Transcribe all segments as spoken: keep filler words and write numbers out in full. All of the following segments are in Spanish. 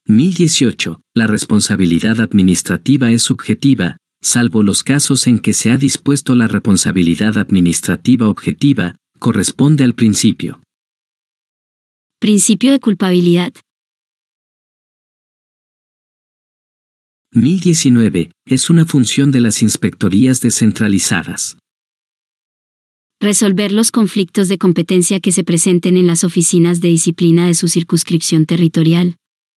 mil dieciocho. La responsabilidad administrativa es subjetiva, salvo los casos en que se ha dispuesto la responsabilidad administrativa objetiva, corresponde al principio. Principio de culpabilidad. mil diecinueve. Es una función de las inspectorías descentralizadas. Resolver los conflictos de competencia que se presenten en las oficinas de disciplina de su circunscripción territorial.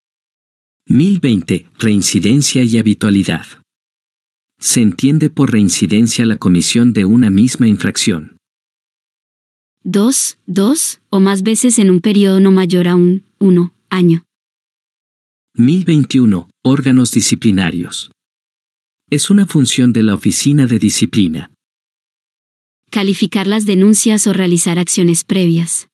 mil veinte. Reincidencia y habitualidad. Se entiende por reincidencia la comisión de una misma infracción. Dos, dos, o más veces en un periodo no mayor a un, uno, año. mil veintiuno. Órganos disciplinarios. Es una función de la Oficina de Disciplina. Calificar las denuncias o realizar acciones previas.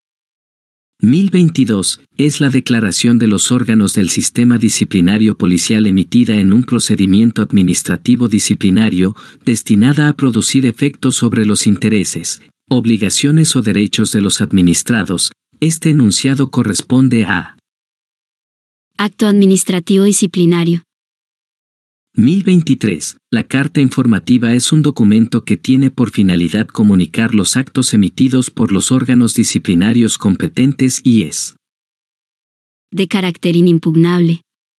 mil veintidós. Es la declaración de los órganos del sistema disciplinario policial emitida en un procedimiento administrativo disciplinario, destinada a producir efectos sobre los intereses, obligaciones o derechos de los administrados. Este enunciado corresponde a Acto administrativo disciplinario. mil veintitrés. La carta informativa es un documento que tiene por finalidad comunicar los actos emitidos por los órganos disciplinarios competentes y es De carácter inimpugnable.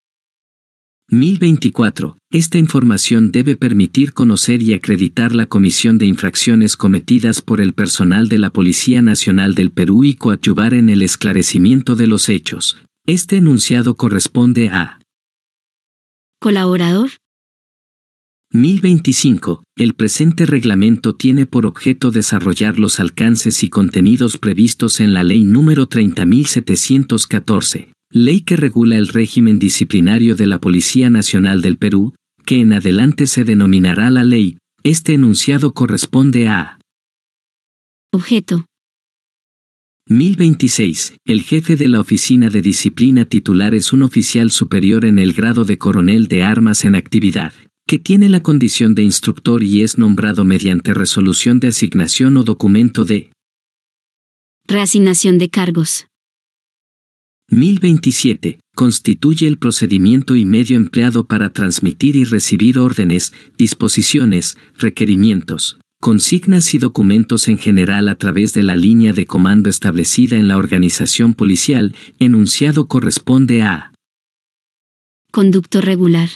mil veinticuatro. Esta información debe permitir conocer y acreditar la comisión de infracciones cometidas por el personal de la Policía Nacional del Perú y coadyuvar en el esclarecimiento de los hechos. Este enunciado corresponde a Colaborador. mil veinticinco. El presente reglamento tiene por objeto desarrollar los alcances y contenidos previstos en la Ley número treinta mil setecientos catorce, ley que regula el régimen disciplinario de la Policía Nacional del Perú, que en adelante se denominará la ley. Este enunciado corresponde a Objeto. mil veintiséis. El jefe de la Oficina de Disciplina titular es un oficial superior en el grado de coronel de armas en actividad, que tiene la condición de instructor y es nombrado mediante resolución de asignación o documento de Reasignación de cargos. mil veintisiete. Constituye el procedimiento y medio empleado para transmitir y recibir órdenes, disposiciones, requerimientos, consignas y documentos en general a través de la línea de comando establecida en la organización policial. Enunciado corresponde a Conducto regular.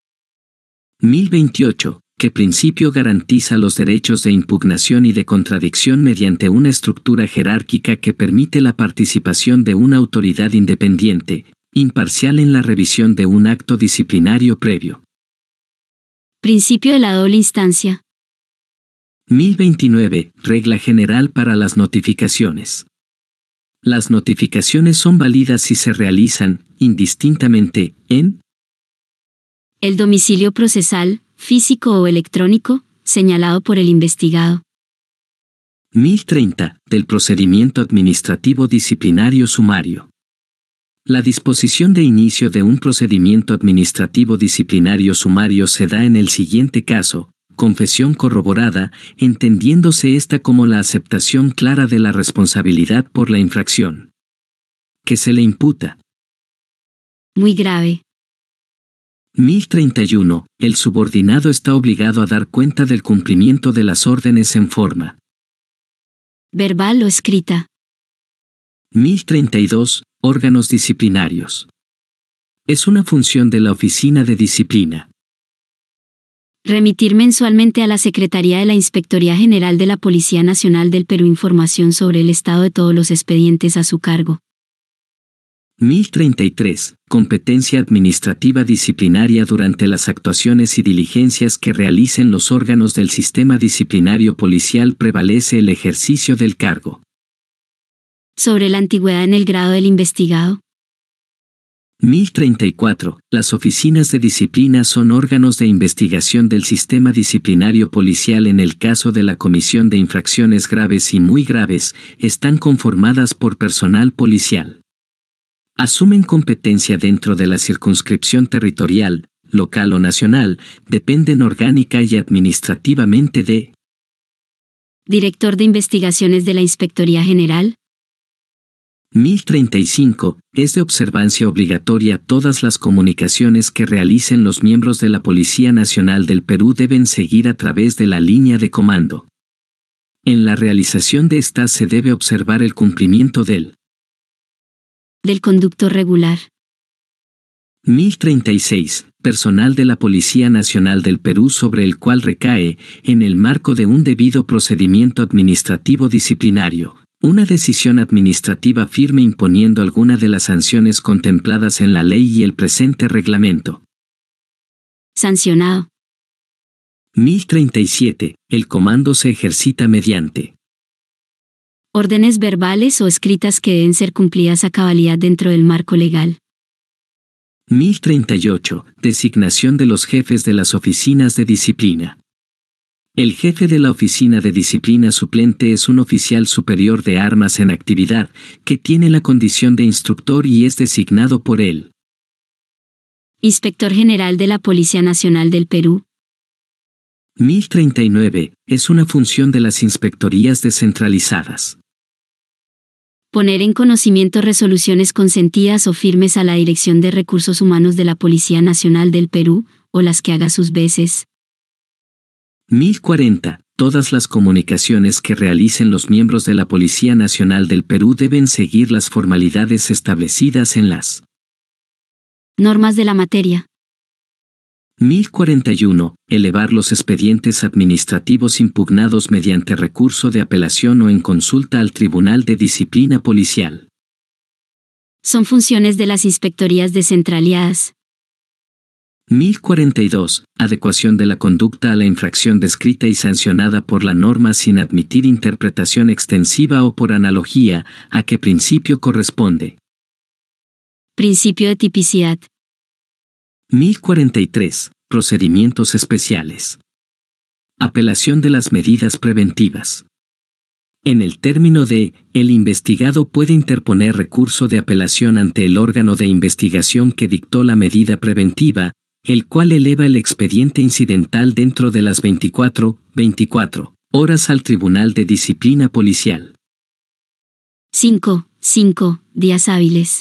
mil veintiocho. Que principio garantiza los derechos de impugnación y de contradicción mediante una estructura jerárquica que permite la participación de una autoridad independiente, imparcial en la revisión de un acto disciplinario previo. Principio de la doble instancia. mil veintinueve. Regla general para las notificaciones. Las notificaciones son válidas si se realizan, indistintamente, en El domicilio procesal, físico o electrónico, señalado por el investigado. mil treinta. Del procedimiento administrativo disciplinario sumario. La disposición de inicio de un procedimiento administrativo disciplinario sumario se da en el siguiente caso: confesión corroborada, entendiéndose esta como la aceptación clara de la responsabilidad por la infracción que se le imputa. Muy grave. mil treinta y uno. El subordinado está obligado a dar cuenta del cumplimiento de las órdenes en forma Verbal o escrita. mil treinta y dos. Órganos disciplinarios. Es una función de la Oficina de Disciplina. Remitir mensualmente a la Secretaría de la Inspectoría General de la Policía Nacional del Perú información sobre el estado de todos los expedientes a su cargo. mil treinta y tres. Competencia administrativa disciplinaria durante las actuaciones y diligencias que realicen los órganos del sistema disciplinario policial prevalece el ejercicio del cargo. Sobre la antigüedad en el grado del investigado. mil treinta y cuatro. Las oficinas de disciplina son órganos de investigación del sistema disciplinario policial en el caso de la comisión de infracciones graves y muy graves, están conformadas por personal policial. Asumen competencia dentro de la circunscripción territorial, local o nacional, dependen orgánica y administrativamente de Director de Investigaciones de la Inspectoría General. mil treinta y cinco. Es de observancia obligatoria todas las comunicaciones que realicen los miembros de la Policía Nacional del Perú deben seguir a través de la línea de comando. En la realización de estas se debe observar el cumplimiento del del conducto regular. mil treinta y seis. Personal de la Policía Nacional del Perú sobre el cual recae, en el marco de un debido procedimiento administrativo disciplinario, una decisión administrativa firme imponiendo alguna de las sanciones contempladas en la ley y el presente reglamento. Sancionado. mil treinta y siete. El comando se ejercita mediante órdenes verbales o escritas que deben ser cumplidas a cabalidad dentro del marco legal. mil treinta y ocho. Designación de los jefes de las oficinas de disciplina. El jefe de la oficina de disciplina suplente es un oficial superior de armas en actividad, que tiene la condición de instructor y es designado por él. Inspector General de la Policía Nacional del Perú. mil treinta y nueve. Es una función de las inspectorías descentralizadas. Poner en conocimiento resoluciones consentidas o firmes a la Dirección de Recursos Humanos de la Policía Nacional del Perú, o las que haga sus veces. mil cuarenta. Todas las comunicaciones que realicen los miembros de la Policía Nacional del Perú deben seguir las formalidades establecidas en las normas de la materia. mil cuarenta y uno. Elevar los expedientes administrativos impugnados mediante recurso de apelación o en consulta al Tribunal de Disciplina Policial. Son funciones de las inspectorías descentralizadas. mil cuarenta y dos. Adecuación de la conducta a la infracción descrita y sancionada por la norma sin admitir interpretación extensiva o por analogía, ¿a qué principio corresponde? Principio de tipicidad. mil cuarenta y tres. Procedimientos especiales. Apelación de las medidas preventivas. En el término de, el investigado puede interponer recurso de apelación ante el órgano de investigación que dictó la medida preventiva, el cual eleva el expediente incidental dentro de las veinticuatro, veinticuatro horas al Tribunal de Disciplina Policial. cinco. cinco. Días hábiles.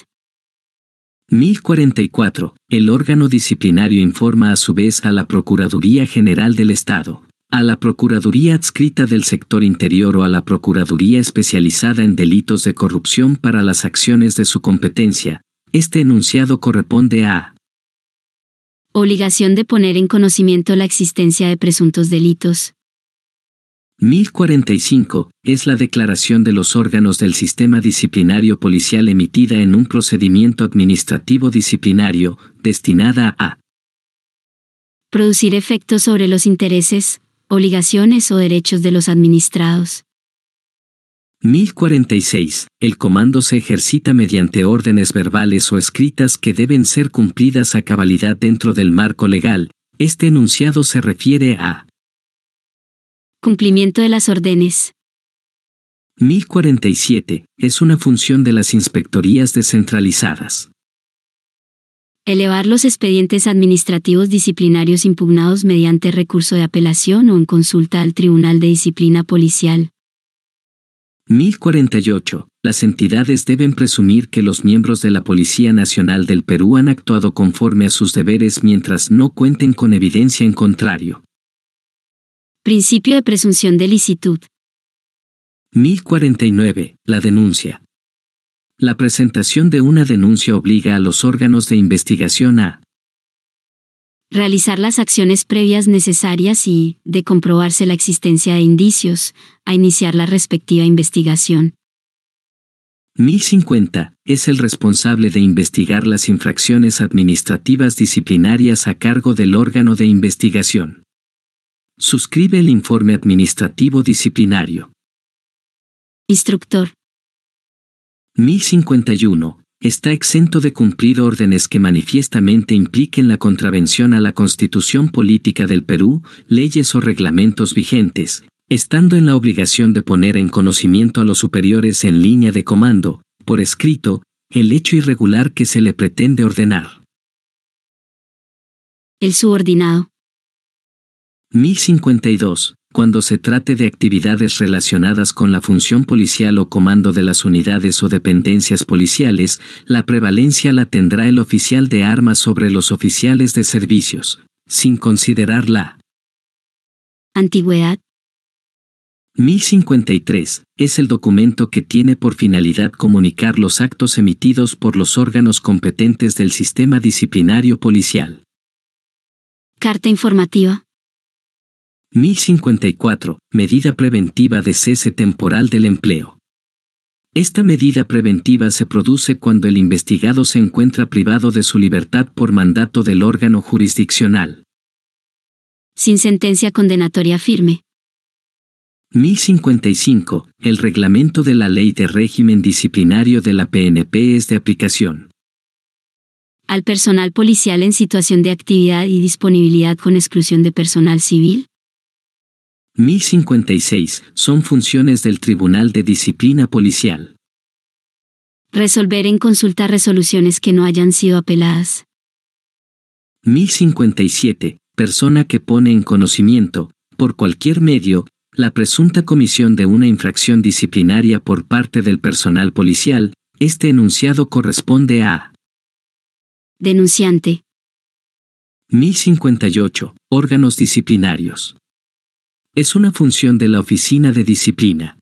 mil cuarenta y cuatro. El órgano disciplinario informa a su vez a la Procuraduría General del Estado, a la Procuraduría adscrita del sector interior o a la Procuraduría especializada en delitos de corrupción para las acciones de su competencia. Este enunciado corresponde a obligación de poner en conocimiento la existencia de presuntos delitos. mil cuarenta y cinco. Es la declaración de los órganos del sistema disciplinario policial emitida en un procedimiento administrativo disciplinario, destinada a producir efectos sobre los intereses, obligaciones o derechos de los administrados. mil cuarenta y seis. El comando se ejercita mediante órdenes verbales o escritas que deben ser cumplidas a cabalidad dentro del marco legal. Este enunciado se refiere a cumplimiento de las órdenes. mil cuarenta y siete. Es una función de las inspectorías descentralizadas. Elevar los expedientes administrativos disciplinarios impugnados mediante recurso de apelación o en consulta al Tribunal de Disciplina Policial. mil cuarenta y ocho. Las entidades deben presumir que los miembros de la Policía Nacional del Perú han actuado conforme a sus deberes mientras no cuenten con evidencia en contrario. Principio de presunción de licitud. mil cuarenta y nueve. La denuncia. La presentación de una denuncia obliga a los órganos de investigación a realizar las acciones previas necesarias y, de comprobarse la existencia de indicios, a iniciar la respectiva investigación. mil cincuenta. Es el responsable de investigar las infracciones administrativas disciplinarias a cargo del órgano de investigación. Suscribe el informe administrativo disciplinario. Instructor. mil cincuenta y uno. Está exento de cumplir órdenes que manifiestamente impliquen la contravención a la Constitución Política del Perú, leyes o reglamentos vigentes, estando en la obligación de poner en conocimiento a los superiores en línea de comando, por escrito, el hecho irregular que se le pretende ordenar. El subordinado. mil cincuenta y dos. Cuando se trate de actividades relacionadas con la función policial o comando de las unidades o dependencias policiales, la prevalencia la tendrá el oficial de armas sobre los oficiales de servicios, sin considerar la antigüedad. mil cincuenta y tres, es el documento que tiene por finalidad comunicar los actos emitidos por los órganos competentes del sistema disciplinario policial. Carta informativa. mil cincuenta y cuatro, medida preventiva de cese temporal del empleo. Esta medida preventiva se produce cuando el investigado se encuentra privado de su libertad por mandato del órgano jurisdiccional. Sin sentencia condenatoria firme. mil cincuenta y cinco. El reglamento de la Ley de Régimen Disciplinario de la P N P es de aplicación al personal policial en situación de actividad y disponibilidad con exclusión de personal civil. mil cincuenta y seis. Son funciones del Tribunal de Disciplina Policial. Resolver en consulta resoluciones que no hayan sido apeladas. mil cincuenta y siete. Persona que pone en conocimiento, por cualquier medio, la presunta comisión de una infracción disciplinaria por parte del personal policial. Este enunciado corresponde a denunciante. mil cincuenta y ocho. Órganos disciplinarios. Es una función de la Oficina de Disciplina.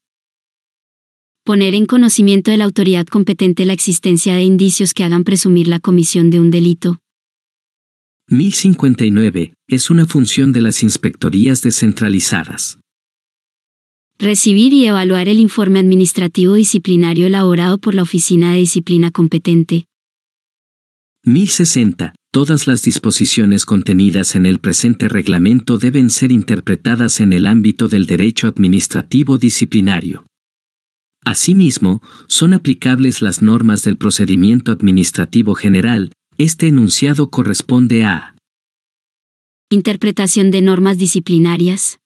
Poner en conocimiento de la autoridad competente la existencia de indicios que hagan presumir la comisión de un delito. mil cincuenta y nueve. Es una función de las inspectorías descentralizadas. Recibir y evaluar el informe administrativo disciplinario elaborado por la Oficina de Disciplina competente. mil sesenta. Todas las disposiciones contenidas en el presente reglamento deben ser interpretadas en el ámbito del derecho administrativo disciplinario. Asimismo, son aplicables las normas del procedimiento administrativo general. Este enunciado corresponde a interpretación de normas disciplinarias.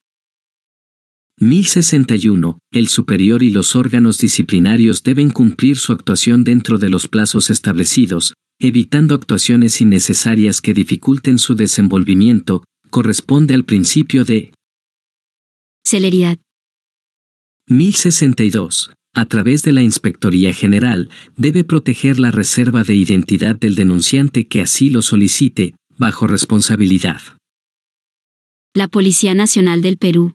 mil sesenta y uno. El superior y los órganos disciplinarios deben cumplir su actuación dentro de los plazos establecidos, evitando actuaciones innecesarias que dificulten su desenvolvimiento. Corresponde al principio de celeridad. mil sesenta y dos. A través de la Inspectoría General, debe proteger la reserva de identidad del denunciante que así lo solicite, bajo responsabilidad. La Policía Nacional del Perú.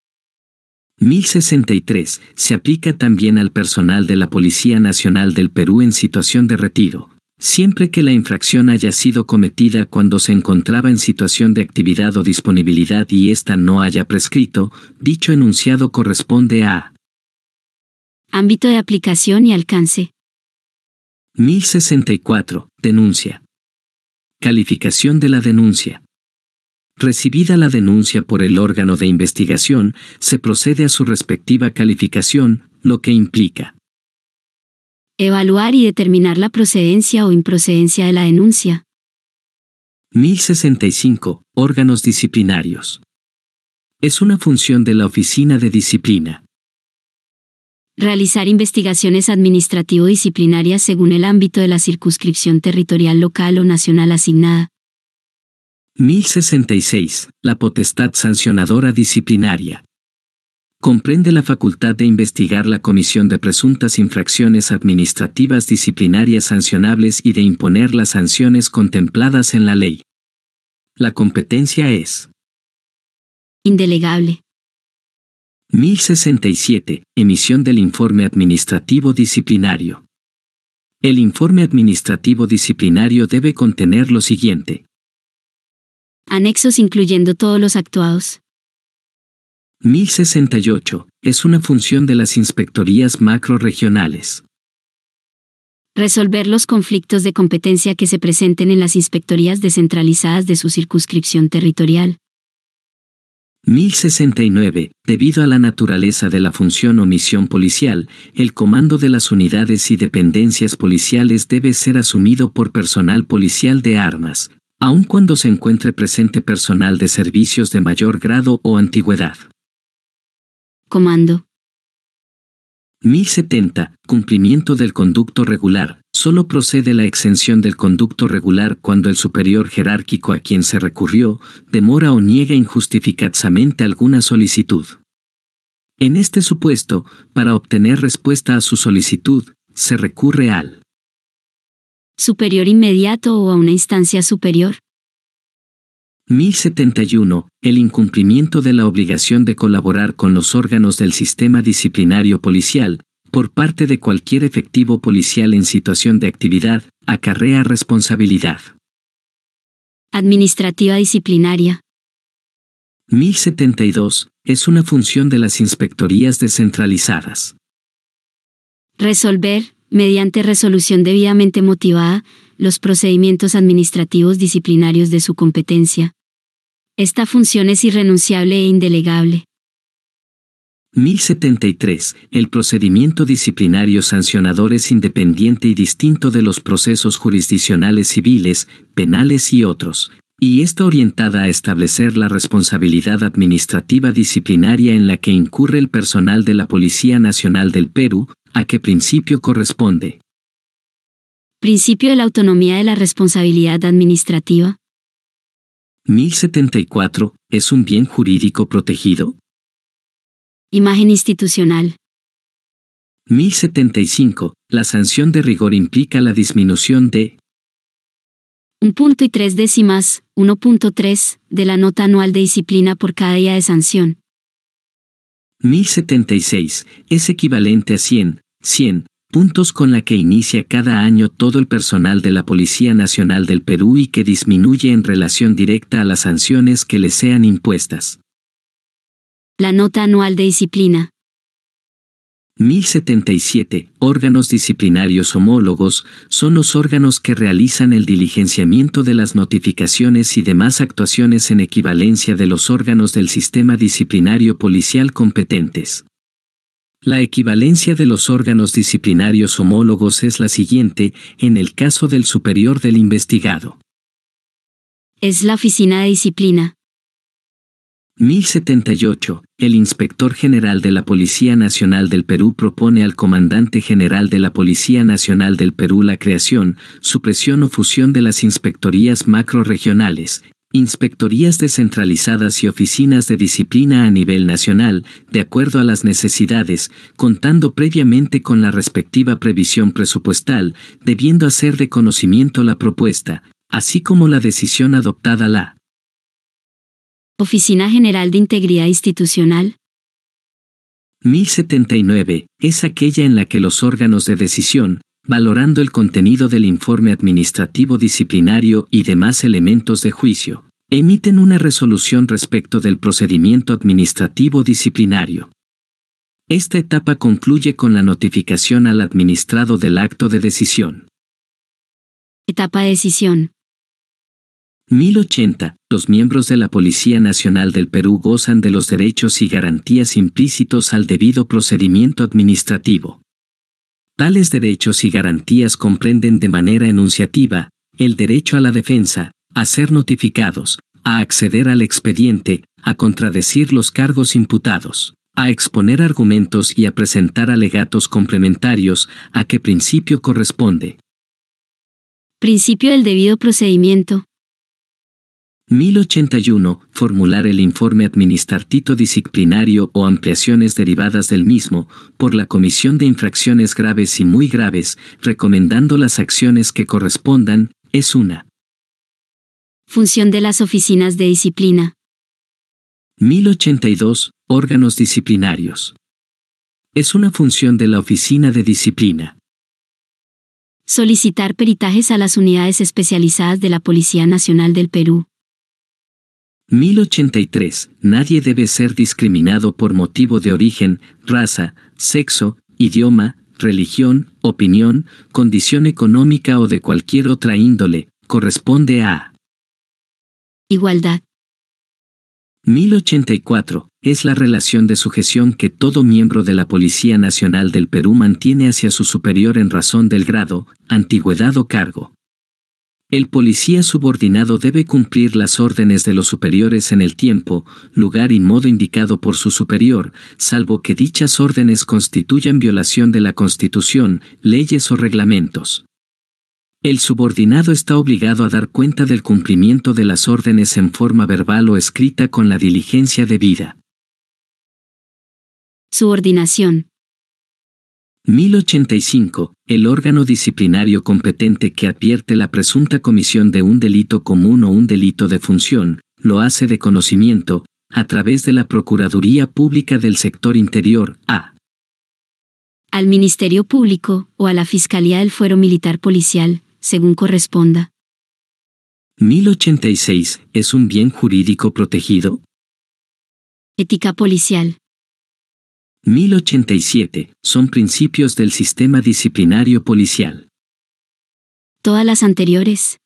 mil sesenta y tres. Se aplica también al personal de la Policía Nacional del Perú en situación de retiro, siempre que la infracción haya sido cometida cuando se encontraba en situación de actividad o disponibilidad y ésta no haya prescrito. Dicho enunciado corresponde a ámbito de aplicación y alcance. mil sesenta y cuatro. Denuncia. Calificación de la denuncia. Recibida la denuncia por el órgano de investigación, se procede a su respectiva calificación, lo que implica evaluar y determinar la procedencia o improcedencia de la denuncia. mil sesenta y cinco. Órganos disciplinarios. Es una función de la Oficina de Disciplina. Realizar investigaciones administrativo-disciplinarias según el ámbito de la circunscripción territorial local o nacional asignada. mil sesenta y seis. La potestad sancionadora disciplinaria. Comprende la facultad de investigar la comisión de presuntas infracciones administrativas disciplinarias sancionables y de imponer las sanciones contempladas en la ley. La competencia es indelegable. mil sesenta y siete. Emisión del informe administrativo disciplinario. El informe administrativo disciplinario debe contener lo siguiente: anexos incluyendo todos los actuados. mil sesenta y ocho. Es una función de las inspectorías macrorregionales. Resolver los conflictos de competencia que se presenten en las inspectorías descentralizadas de su circunscripción territorial. mil sesenta y nueve. Debido a la naturaleza de la función o misión policial, el comando de las unidades y dependencias policiales debe ser asumido por personal policial de armas, aun cuando se encuentre presente personal de servicios de mayor grado o antigüedad. Comando. mil setenta. Cumplimiento del conducto regular, Solo procede la exención del conducto regular cuando el superior jerárquico a quien se recurrió demora o niega injustificadamente alguna solicitud. En este supuesto, para obtener respuesta a su solicitud, se recurre al superior inmediato o a una instancia superior. mil setenta y uno. El incumplimiento de la obligación de colaborar con los órganos del sistema disciplinario policial, por parte de cualquier efectivo policial en situación de actividad, acarrea responsabilidad administrativa disciplinaria. mil setenta y dos. Es una función de las inspectorías descentralizadas. Resolver, mediante resolución debidamente motivada, los procedimientos administrativos disciplinarios de su competencia. Esta función es irrenunciable e indelegable. mil setenta y tres. El procedimiento disciplinario sancionador es independiente y distinto de los procesos jurisdiccionales civiles, penales y otros, y está orientada a establecer la responsabilidad administrativa disciplinaria en la que incurre el personal de la Policía Nacional del Perú, a qué principio corresponde. Principio de la autonomía de la responsabilidad administrativa. mil setenta y cuatro. ¿Es un bien jurídico protegido? Imagen institucional. mil setenta y cinco. La sanción de rigor implica la disminución de un punto y tres décimas, uno punto tres, de la nota anual de disciplina por cada día de sanción. mil setenta y seis. Es equivalente a cien, cien puntos con la que inicia cada año todo el personal de la Policía Nacional del Perú y que disminuye en relación directa a las sanciones que le sean impuestas. La nota anual de disciplina. mil setenta y siete. Órganos disciplinarios homólogos son los órganos que realizan el diligenciamiento de las notificaciones y demás actuaciones en equivalencia de los órganos del sistema disciplinario policial competentes. La equivalencia de los órganos disciplinarios homólogos es la siguiente, en el caso del superior del investigado. Es la Oficina de Disciplina. mil setenta y ocho. El Inspector General de la Policía Nacional del Perú propone al Comandante General de la Policía Nacional del Perú la creación, supresión o fusión de las inspectorías macrorregionales, inspectorías descentralizadas y oficinas de disciplina a nivel nacional, de acuerdo a las necesidades, contando previamente con la respectiva previsión presupuestal, debiendo hacer de conocimiento la propuesta, así como la decisión adoptada la Oficina General de Integridad Institucional. mil setenta y nueve. Es aquella en la que los órganos de decisión, valorando el contenido del informe administrativo disciplinario y demás elementos de juicio, emiten una resolución respecto del procedimiento administrativo disciplinario. Esta etapa concluye con la notificación al administrado del acto de decisión. Etapa de decisión. mil ochenta. Los miembros de la Policía Nacional del Perú gozan de los derechos y garantías implícitos al debido procedimiento administrativo. Tales derechos y garantías comprenden de manera enunciativa, el derecho a la defensa, a ser notificados, a acceder al expediente, a contradecir los cargos imputados, a exponer argumentos y a presentar alegatos complementarios, a qué principio corresponde. Principio del debido procedimiento. mil ochenta y uno. Formular el informe administrativo disciplinario o ampliaciones derivadas del mismo, por la Comisión de Infracciones Graves y Muy Graves, recomendando las acciones que correspondan, es una función de las oficinas de disciplina. mil ochenta y dos. Órganos disciplinarios. Es una función de la Oficina de Disciplina. Solicitar peritajes a las unidades especializadas de la Policía Nacional del Perú. mil ochenta y tres. Nadie debe ser discriminado por motivo de origen, raza, sexo, idioma, religión, opinión, condición económica o de cualquier otra índole, corresponde a igualdad. mil ochenta y cuatro. Es la relación de sujeción que todo miembro de la Policía Nacional del Perú mantiene hacia su superior en razón del grado, antigüedad o cargo. El policía subordinado debe cumplir las órdenes de los superiores en el tiempo, lugar y modo indicado por su superior, salvo que dichas órdenes constituyan violación de la Constitución, leyes o reglamentos. El subordinado está obligado a dar cuenta del cumplimiento de las órdenes en forma verbal o escrita con la diligencia debida. Subordinación. mil ochenta y cinco. El órgano disciplinario competente que advierte la presunta comisión de un delito común o un delito de función, lo hace de conocimiento, a través de la Procuraduría Pública del Sector Interior, a. Al Ministerio Público, o a la Fiscalía del Fuero Militar Policial, según corresponda. mil ochenta y seis. ¿Es un bien jurídico protegido? Ética policial. mil ochenta y siete. Son principios del sistema disciplinario policial. Todas las anteriores.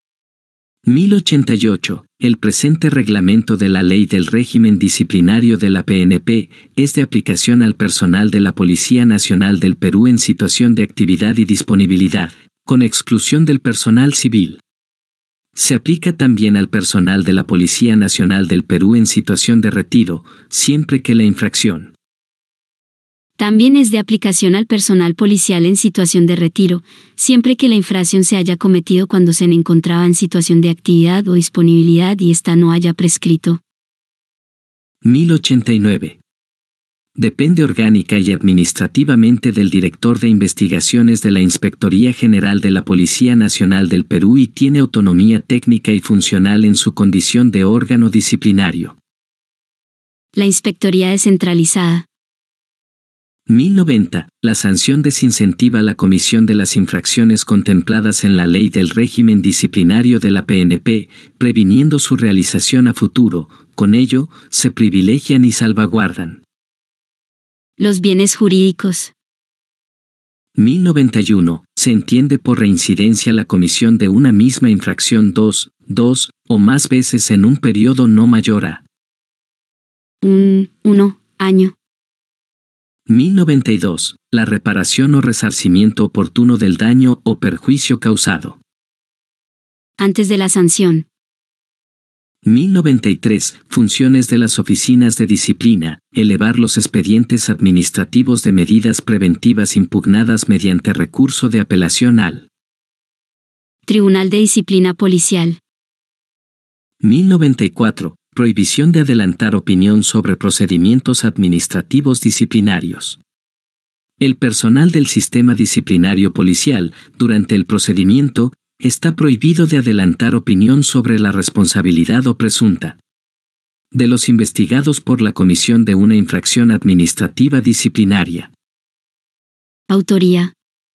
mil ochenta y ocho. El presente reglamento de la Ley del Régimen Disciplinario de la P N P es de aplicación al personal de la Policía Nacional del Perú en situación de actividad y disponibilidad, con exclusión del personal civil. Se aplica también al personal de la Policía Nacional del Perú en situación de retiro, siempre que la infracción. También es de aplicación al personal policial en situación de retiro, siempre que la infracción se haya cometido cuando se encontraba en situación de actividad o disponibilidad y ésta no haya prescrito. mil ochenta y nueve. Depende orgánica y administrativamente del director de investigaciones de la Inspectoría General de la Policía Nacional del Perú y tiene autonomía técnica y funcional en su condición de órgano disciplinario. La Inspectoría Descentralizada. mil noventa. La sanción desincentiva la comisión de las infracciones contempladas en la Ley del Régimen Disciplinario de la P N P, previniendo su realización a futuro. Con ello, se privilegian y salvaguardan los bienes jurídicos. mil noventa y uno. Se entiende por reincidencia la comisión de una misma infracción dos, dos o más veces en un periodo no mayor a un, uno, año. mil noventa y dos. La reparación o resarcimiento oportuno del daño o perjuicio causado. Antes de la sanción. mil noventa y tres. Funciones de las oficinas de disciplina: elevar los expedientes administrativos de medidas preventivas impugnadas mediante recurso de apelación al Tribunal de Disciplina Policial. mil noventa y cuatro. Prohibición de adelantar opinión sobre procedimientos administrativos disciplinarios. El personal del sistema disciplinario policial, durante el procedimiento, está prohibido de adelantar opinión sobre la responsabilidad o presunta de los investigados por la comisión de una infracción administrativa disciplinaria. Autoría.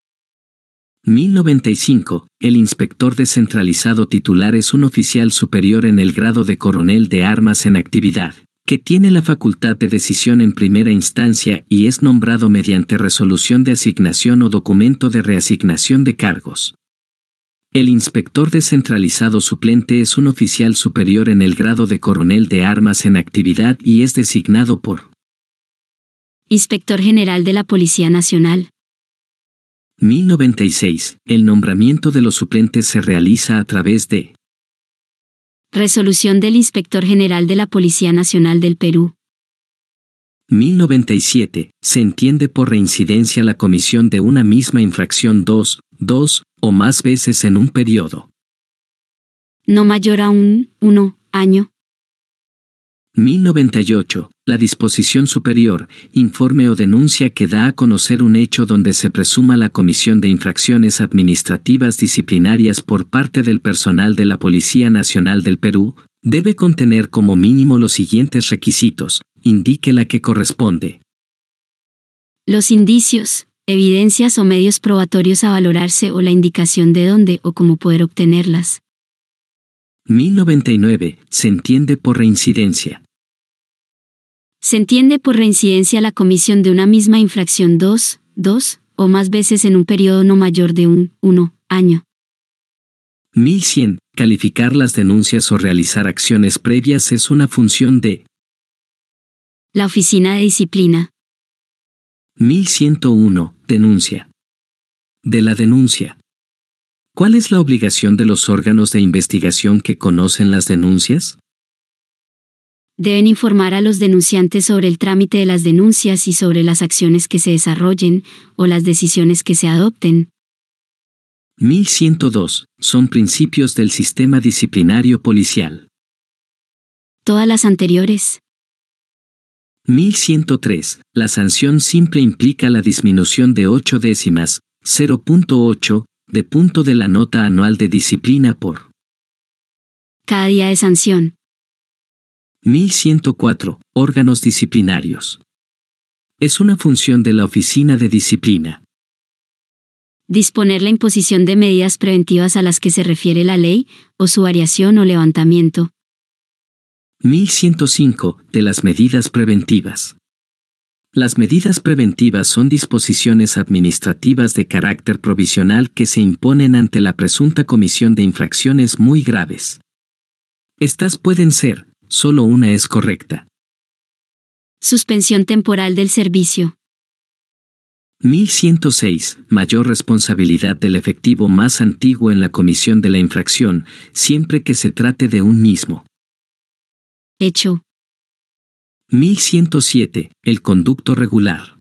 mil noventa y cinco. El inspector descentralizado titular es un oficial superior en el grado de coronel de armas en actividad, que tiene la facultad de decisión en primera instancia y es nombrado mediante resolución de asignación o documento de reasignación de cargos. El inspector descentralizado suplente es un oficial superior en el grado de coronel de armas en actividad y es designado por Inspector General de la Policía Nacional. mil noventa y seis. El nombramiento de los suplentes se realiza a través de Resolución del Inspector General de la Policía Nacional del Perú. mil noventa y siete. Se entiende por reincidencia la comisión de una misma infracción dos, dos o más veces en un periodo no mayor a un, uno, año. mil noventa y ocho. La disposición superior, informe o denuncia que da a conocer un hecho donde se presuma la comisión de infracciones administrativas disciplinarias por parte del personal de la Policía Nacional del Perú, debe contener como mínimo los siguientes requisitos, indique la que corresponde. Los indicios, evidencias o medios probatorios a valorarse o la indicación de dónde o cómo poder obtenerlas. mil noventa y nueve. Se entiende por reincidencia. Se entiende por reincidencia la comisión de una misma infracción dos, dos o más veces en un periodo no mayor de un, uno, año. mil cien. Calificar las denuncias o realizar acciones previas es una función de la Oficina de Disciplina. mil ciento uno. Denuncia. De la denuncia. ¿Cuál es la obligación de los órganos de investigación que conocen las denuncias? Deben informar a los denunciantes sobre el trámite de las denuncias y sobre las acciones que se desarrollen o las decisiones que se adopten. mil ciento dos. Son principios del sistema disciplinario policial. Todas las anteriores. mil ciento tres. La sanción simple implica la disminución de ocho décimas, cero punto ocho, de punto de la nota anual de disciplina por cada día de sanción. mil ciento cuatro. Órganos disciplinarios. Es una función de la Oficina de Disciplina. Disponer la imposición de medidas preventivas a las que se refiere la ley, o su variación o levantamiento. mil ciento cinco. De las medidas preventivas. Las medidas preventivas son disposiciones administrativas de carácter provisional que se imponen ante la presunta comisión de infracciones muy graves. Estas pueden ser, solo una es correcta. Suspensión temporal del servicio. mil ciento seis. Mayor responsabilidad del efectivo más antiguo en la comisión de la infracción, siempre que se trate de un mismo hecho. mil ciento siete. El conducto regular.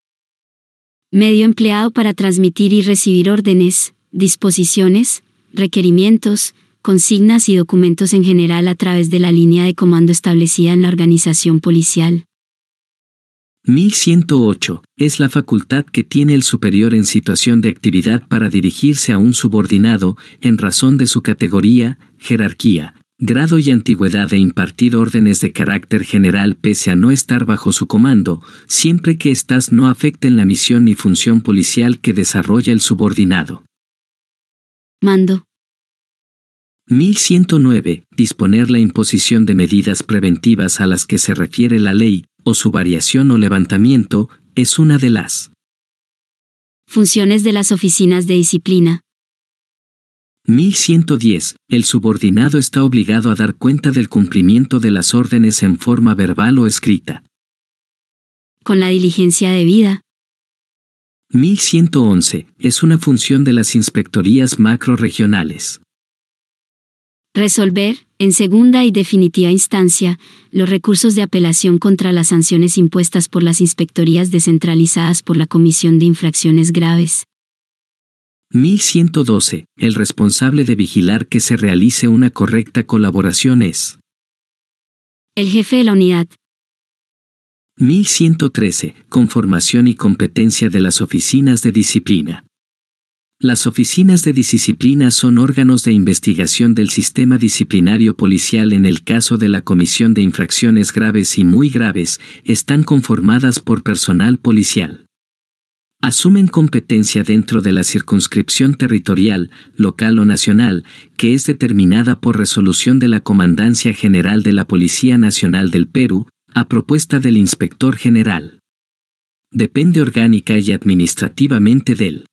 Medio empleado para transmitir y recibir órdenes, disposiciones, requerimientos, consignas y documentos en general a través de la línea de comando establecida en la organización policial. mil ciento ocho. Es la facultad que tiene el superior en situación de actividad para dirigirse a un subordinado, en razón de su categoría, jerarquía, grado y antigüedad, e impartir órdenes de carácter general pese a no estar bajo su comando, siempre que éstas no afecten la misión ni función policial que desarrolla el subordinado. Mando. mil ciento nueve. Disponer la imposición de medidas preventivas a las que se refiere la ley, o su variación o levantamiento, es una de las funciones de las oficinas de disciplina. mil ciento diez. El subordinado está obligado a dar cuenta del cumplimiento de las órdenes en forma verbal o escrita. Con la diligencia debida. mil ciento once. Es una función de las inspectorías macrorregionales. Resolver, en segunda y definitiva instancia, los recursos de apelación contra las sanciones impuestas por las inspectorías descentralizadas por la Comisión de Infracciones Graves. mil ciento doce. El responsable de vigilar que se realice una correcta colaboración es el jefe de la unidad. mil ciento trece. Conformación y competencia de las oficinas de disciplina. Las oficinas de disciplina son órganos de investigación del sistema disciplinario policial. En el caso de la comisión de infracciones graves y muy graves, están conformadas por personal policial. Asumen competencia dentro de la circunscripción territorial, local o nacional, que es determinada por resolución de la Comandancia General de la Policía Nacional del Perú, a propuesta del Inspector General. Depende orgánica y administrativamente del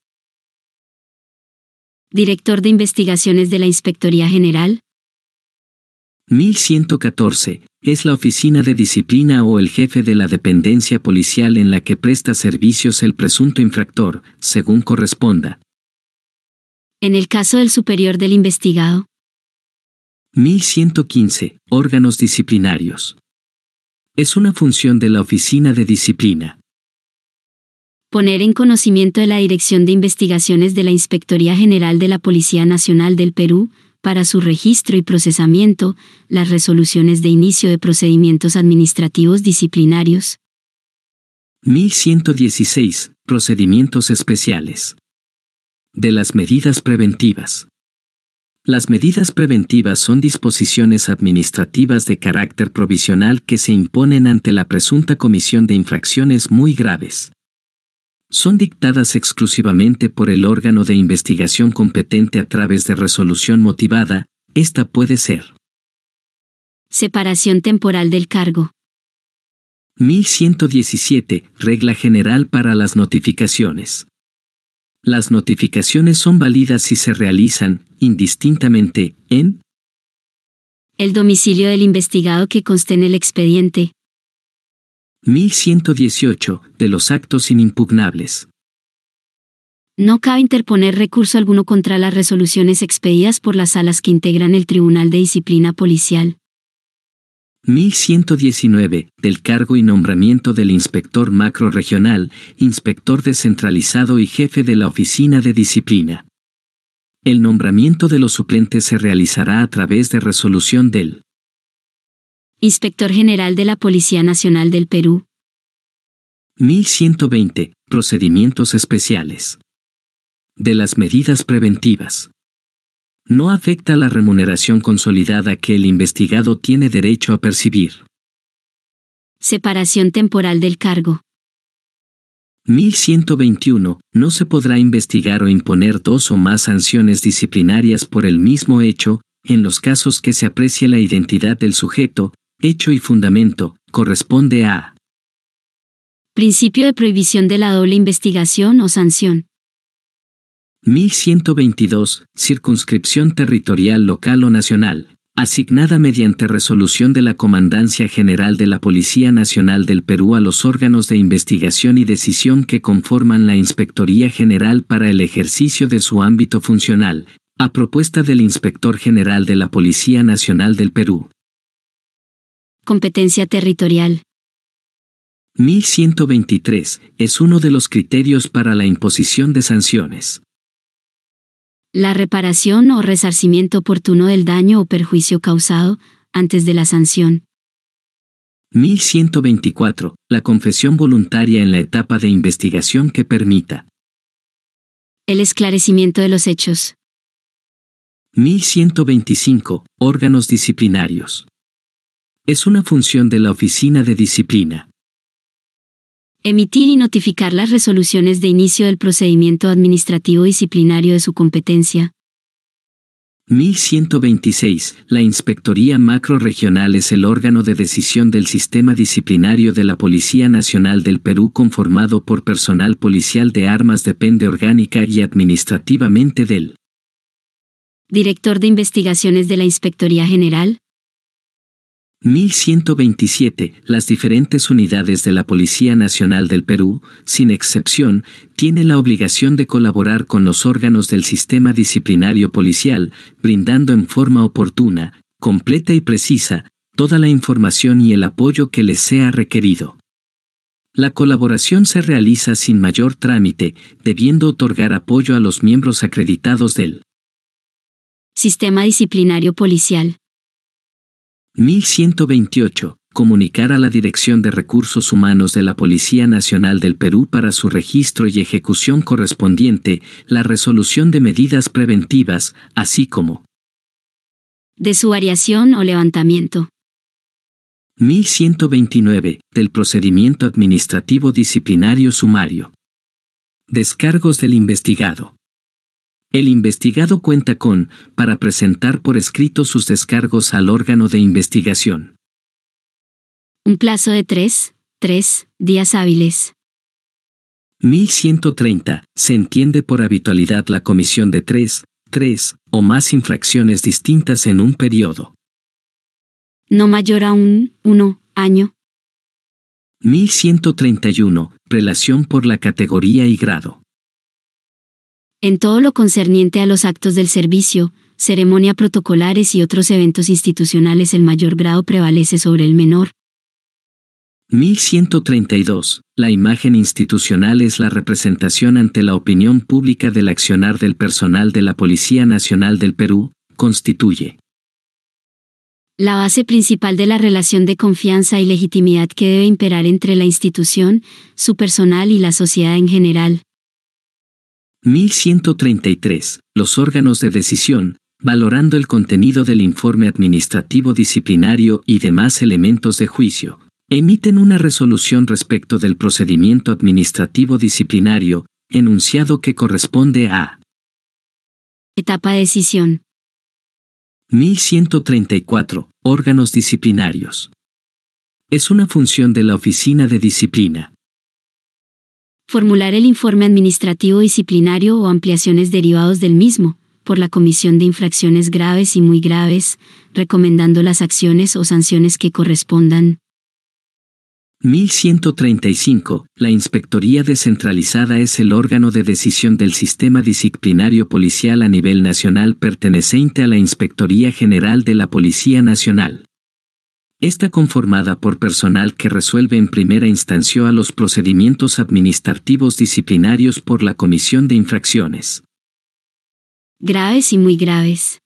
Director de Investigaciones de la Inspectoría General. mil ciento catorce. Es la oficina de disciplina o el jefe de la dependencia policial en la que presta servicios el presunto infractor, según corresponda. En el caso del superior del investigado. mil ciento quince. Órganos disciplinarios. Es una función de la oficina de disciplina. Poner en conocimiento de la Dirección de Investigaciones de la Inspectoría General de la Policía Nacional del Perú, para su registro y procesamiento, las resoluciones de inicio de procedimientos administrativos disciplinarios. mil ciento dieciséis. Procedimientos especiales. De las medidas preventivas. Las medidas preventivas son disposiciones administrativas de carácter provisional que se imponen ante la presunta comisión de infracciones muy graves. Son dictadas exclusivamente por el órgano de investigación competente a través de resolución motivada. Esta puede ser separación temporal del cargo. mil ciento diecisiete. Regla general para las notificaciones. Las notificaciones son válidas si se realizan, indistintamente, en el domicilio del investigado que conste en el expediente. mil ciento dieciocho. De los actos inimpugnables. No cabe interponer recurso alguno contra las resoluciones expedidas por las salas que integran el Tribunal de Disciplina Policial. mil ciento diecinueve. Del cargo y nombramiento del inspector macrorregional, inspector descentralizado y jefe de la oficina de disciplina. El nombramiento de los suplentes se realizará a través de resolución del Inspector General de la Policía Nacional del Perú. mil ciento veinte. Procedimientos especiales. De las medidas preventivas. No afecta la remuneración consolidada que el investigado tiene derecho a percibir. Separación temporal del cargo. mil ciento veintiuno. No se podrá investigar o imponer dos o más sanciones disciplinarias por el mismo hecho, en los casos que se aprecie la identidad del sujeto, hecho y fundamento, corresponde a Principio de prohibición de la doble investigación o sanción. mil ciento veintidós. Circunscripción territorial local o nacional, asignada mediante resolución de la Comandancia General de la Policía Nacional del Perú a los órganos de investigación y decisión que conforman la Inspectoría General para el ejercicio de su ámbito funcional, a propuesta del Inspector General de la Policía Nacional del Perú. Competencia territorial. mil ciento veintitrés. Es uno de los criterios para la imposición de sanciones. La reparación o resarcimiento oportuno del daño o perjuicio causado, antes de la sanción. mil ciento veinticuatro. La confesión voluntaria en la etapa de investigación que permita. El esclarecimiento de los hechos. mil ciento veinticinco. Órganos disciplinarios. Es una función de la Oficina de Disciplina. Emitir y notificar las resoluciones de inicio del procedimiento administrativo disciplinario de su competencia. mil ciento veintiséis. La Inspectoría Macrorregional es el órgano de decisión del sistema disciplinario de la Policía Nacional del Perú conformado por personal policial de armas, depende orgánica y administrativamente del Director de Investigaciones de la Inspectoría General. mil ciento veintisiete. Las diferentes unidades de la Policía Nacional del Perú, sin excepción, tienen la obligación de colaborar con los órganos del sistema disciplinario policial, brindando en forma oportuna, completa y precisa, toda la información y el apoyo que les sea requerido. La colaboración se realiza sin mayor trámite, debiendo otorgar apoyo a los miembros acreditados del Sistema disciplinario policial. mil ciento veintiocho. Comunicar a la Dirección de Recursos Humanos de la Policía Nacional del Perú para su registro y ejecución correspondiente, la resolución de medidas preventivas, así como de su variación o levantamiento. mil ciento veintinueve. Del procedimiento administrativo disciplinario sumario. Descargos del investigado. El investigado cuenta con, para presentar por escrito sus descargos al órgano de investigación. Un plazo de tres, tres días hábiles. mil ciento treinta. Se entiende por habitualidad la comisión de tres, tres o más infracciones distintas en un periodo. No mayor a un, uno, año. mil ciento treinta y uno. Relación por la categoría y grado. En todo lo concerniente a los actos del servicio, ceremonia protocolares y otros eventos institucionales, el mayor grado prevalece sobre el menor. mil ciento treinta y dos. La imagen institucional es la representación ante la opinión pública del accionar del personal de la Policía Nacional del Perú, constituye la base principal de la relación de confianza y legitimidad que debe imperar entre la institución, su personal y la sociedad en general. mil ciento treinta y tres. Los órganos de decisión, valorando el contenido del informe administrativo disciplinario y demás elementos de juicio, emiten una resolución respecto del procedimiento administrativo disciplinario, enunciado que corresponde a etapa de decisión. mil ciento treinta y cuatro. Órganos disciplinarios. Es una función de la Oficina de Disciplina. Formular el informe administrativo disciplinario o ampliaciones derivados del mismo, por la comisión de infracciones graves y muy graves, recomendando las acciones o sanciones que correspondan. mil ciento treinta y cinco. La Inspectoría Descentralizada es el órgano de decisión del sistema disciplinario policial a nivel nacional perteneciente a la Inspectoría General de la Policía Nacional. Está conformada por personal que resuelve en primera instancia a los procedimientos administrativos disciplinarios por la Comisión de Infracciones. Graves y muy graves.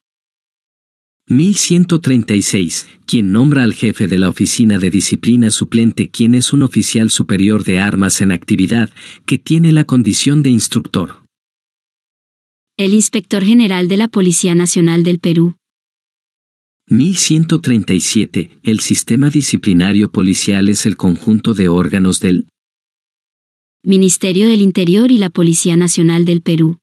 mil ciento treinta y seis. Quien nombra al jefe de la Oficina de Disciplina Suplente, quien es un oficial superior de armas en actividad, que tiene la condición de instructor. El Inspector General de la Policía Nacional del Perú. mil ciento treinta y siete. El sistema disciplinario policial es el conjunto de órganos del Ministerio del Interior y la Policía Nacional del Perú.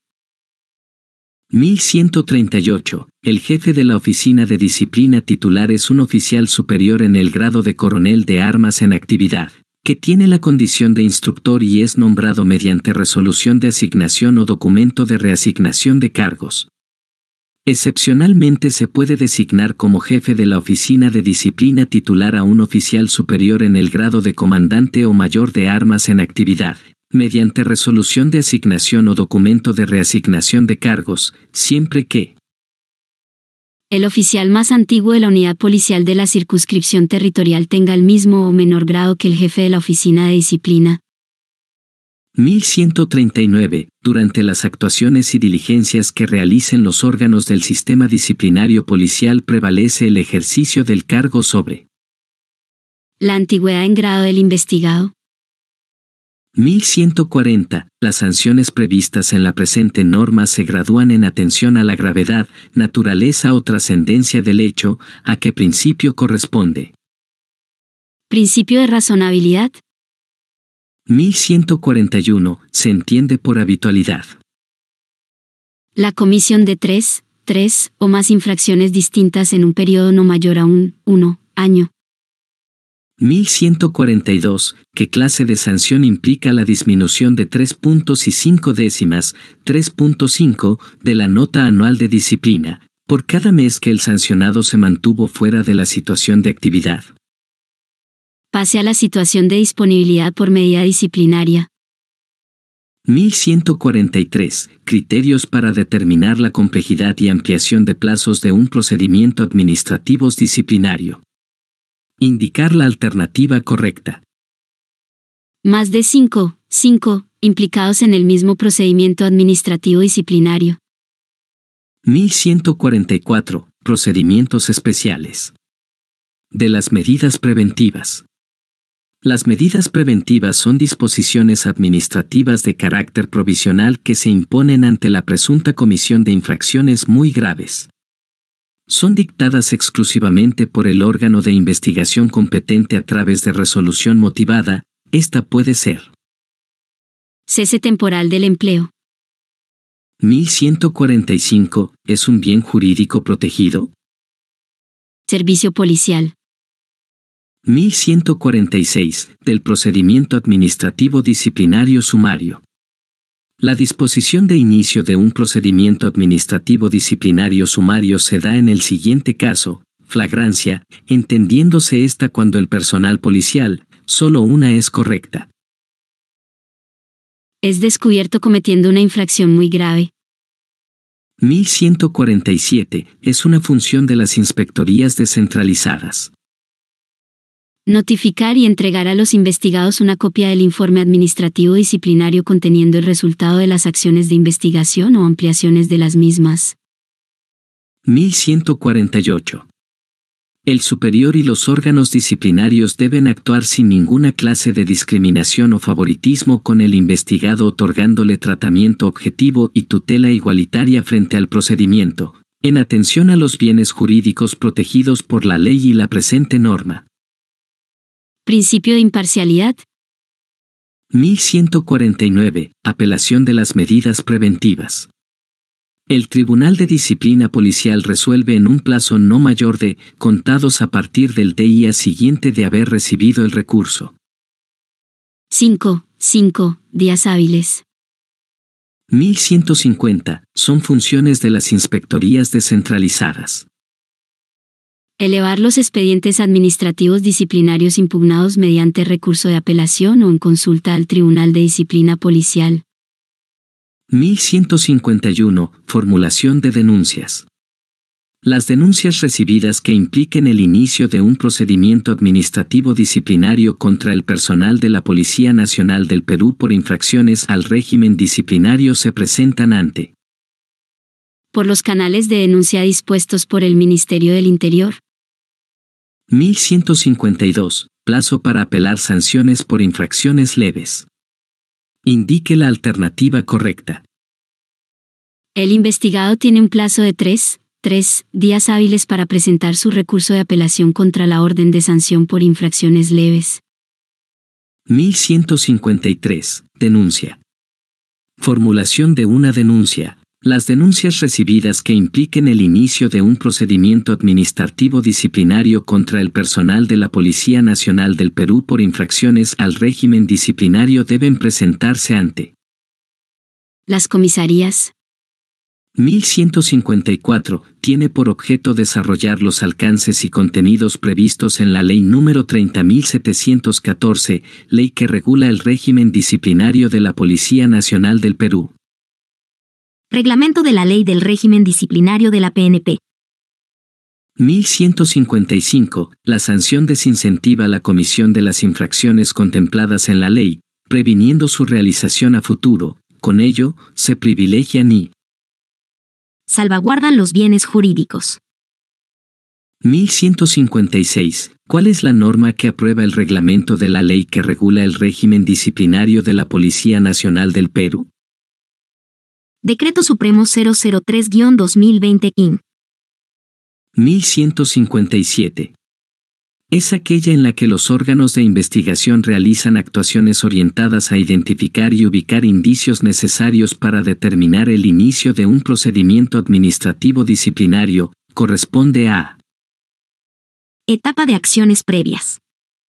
mil ciento treinta y ocho. El jefe de la Oficina de Disciplina Titular es un oficial superior en el grado de coronel de armas en actividad, que tiene la condición de instructor y es nombrado mediante resolución de asignación o documento de reasignación de cargos. Excepcionalmente se puede designar como jefe de la Oficina de Disciplina Titular a un oficial superior en el grado de comandante o mayor de armas en actividad, mediante resolución de asignación o documento de reasignación de cargos, siempre que el oficial más antiguo de la unidad policial de la circunscripción territorial tenga el mismo o menor grado que el jefe de la Oficina de Disciplina. mil ciento treinta y nueve. Durante las actuaciones y diligencias que realicen los órganos del sistema disciplinario policial prevalece el ejercicio del cargo sobre la antigüedad en grado del investigado. mil ciento cuarenta. Las sanciones previstas en la presente norma se gradúan en atención a la gravedad, naturaleza o trascendencia del hecho, a qué principio corresponde. Principio de razonabilidad. mil ciento cuarenta y uno. Se entiende por habitualidad La comisión de tres, tres o más infracciones distintas en un periodo no mayor a un, uno, año. mil ciento cuarenta y dos. ¿Qué clase de sanción implica la disminución de tres puntos y cinco décimas, tres punto cinco, de la nota anual de disciplina, por cada mes que el sancionado se mantuvo fuera de la situación de actividad? Pase a la situación de disponibilidad por medida disciplinaria. mil ciento cuarenta y tres. Criterios para determinar la complejidad y ampliación de plazos de un procedimiento administrativo disciplinario. Indicar la alternativa correcta. Más de cinco, cinco, implicados en el mismo procedimiento administrativo disciplinario. mil ciento cuarenta y cuatro. Procedimientos especiales. De las medidas preventivas. Las medidas preventivas son disposiciones administrativas de carácter provisional que se imponen ante la presunta comisión de infracciones muy graves. Son dictadas exclusivamente por el órgano de investigación competente a través de resolución motivada. Esta puede ser cese temporal del empleo. mil ciento cuarenta y cinco. ¿Es un bien jurídico protegido? Servicio policial. mil ciento cuarenta y seis. Del procedimiento administrativo disciplinario sumario. La disposición de inicio de un procedimiento administrativo disciplinario sumario se da en el siguiente caso: flagrancia, entendiéndose esta cuando el personal policial, solo una es correcta. Es descubierto cometiendo una infracción muy grave. mil ciento cuarenta y siete. Es una función de las inspectorías descentralizadas. Notificar y entregar a los investigados una copia del informe administrativo disciplinario conteniendo el resultado de las acciones de investigación o ampliaciones de las mismas. mil ciento cuarenta y ocho. El superior y los órganos disciplinarios deben actuar sin ninguna clase de discriminación o favoritismo con el investigado, otorgándole tratamiento objetivo y tutela igualitaria frente al procedimiento, en atención a los bienes jurídicos protegidos por la ley y la presente norma. Principio de imparcialidad. mil ciento cuarenta y nueve. Apelación de las medidas preventivas. El Tribunal de Disciplina Policial resuelve en un plazo no mayor de, contados a partir del día siguiente de haber recibido el recurso. cinco, cinco, días hábiles. mil ciento cincuenta. Son funciones de las inspectorías descentralizadas. Elevar los expedientes administrativos disciplinarios impugnados mediante recurso de apelación o en consulta al Tribunal de Disciplina Policial. mil ciento cincuenta y uno. Formulación de denuncias. Las denuncias recibidas que impliquen el inicio de un procedimiento administrativo disciplinario contra el personal de la Policía Nacional del Perú por infracciones al régimen disciplinario se presentan ante por los canales de denuncia dispuestos por el Ministerio del Interior. mil ciento cincuenta y dos. Plazo para apelar sanciones por infracciones leves. Indique la alternativa correcta. El investigado tiene un plazo de tres, tres días hábiles para presentar su recurso de apelación contra la orden de sanción por infracciones leves. mil ciento cincuenta y tres. Denuncia. Formulación de una denuncia. Las denuncias recibidas que impliquen el inicio de un procedimiento administrativo disciplinario contra el personal de la Policía Nacional del Perú por infracciones al régimen disciplinario deben presentarse ante las comisarías. mil ciento cincuenta y cuatro. Tiene por objeto desarrollar los alcances y contenidos previstos en la Ley número treinta mil setecientos catorce, ley que regula el régimen disciplinario de la Policía Nacional del Perú. Reglamento de la Ley del Régimen Disciplinario de la P N P. mil ciento cincuenta y cinco. La sanción desincentiva la comisión de las infracciones contempladas en la ley, previniendo su realización a futuro. Con ello, se privilegian y salvaguardan los bienes jurídicos. mil ciento cincuenta y seis. ¿Cuál es la norma que aprueba el reglamento de la ley que regula el régimen disciplinario de la Policía Nacional del Perú? Decreto Supremo cero cero tres guión dos mil veinte I N. mil ciento cincuenta y siete. Es aquella en la que los órganos de investigación realizan actuaciones orientadas a identificar y ubicar indicios necesarios para determinar el inicio de un procedimiento administrativo disciplinario, corresponde a etapa de acciones previas.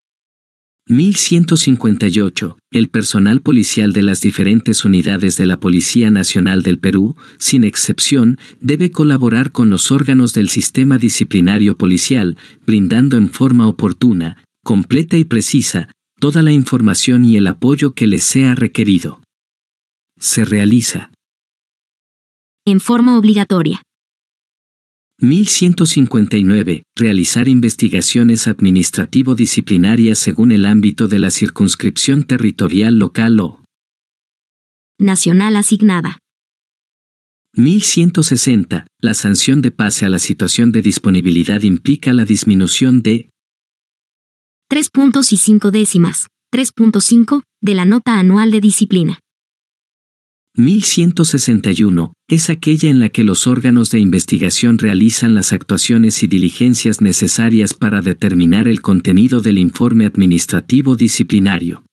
mil ciento cincuenta y ocho. El personal policial de las diferentes unidades de la Policía Nacional del Perú, sin excepción, debe colaborar con los órganos del sistema disciplinario policial, brindando en forma oportuna, completa y precisa, toda la información y el apoyo que les sea requerido. Se realiza en forma obligatoria. mil ciento cincuenta y nueve. Realizar investigaciones administrativo-disciplinarias según el ámbito de la circunscripción territorial local o nacional asignada. mil ciento sesenta. La sanción de pase a la situación de disponibilidad implica la disminución de tres puntos y cinco décimas, tres punto cinco, de la nota anual de disciplina. mil ciento sesenta y uno. Es aquella en la que los órganos de investigación realizan las actuaciones y diligencias necesarias para determinar el contenido del informe administrativo disciplinario.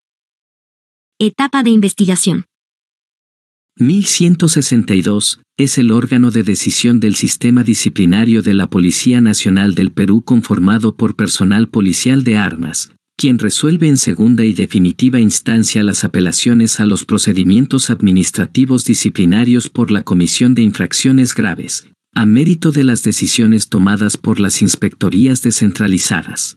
Etapa de investigación. mil ciento sesenta y dos. Es el órgano de decisión del sistema disciplinario de la Policía Nacional del Perú conformado por personal policial de armas, quien resuelve en segunda y definitiva instancia las apelaciones a los procedimientos administrativos disciplinarios por la comisión de infracciones graves, a mérito de las decisiones tomadas por las inspectorías descentralizadas.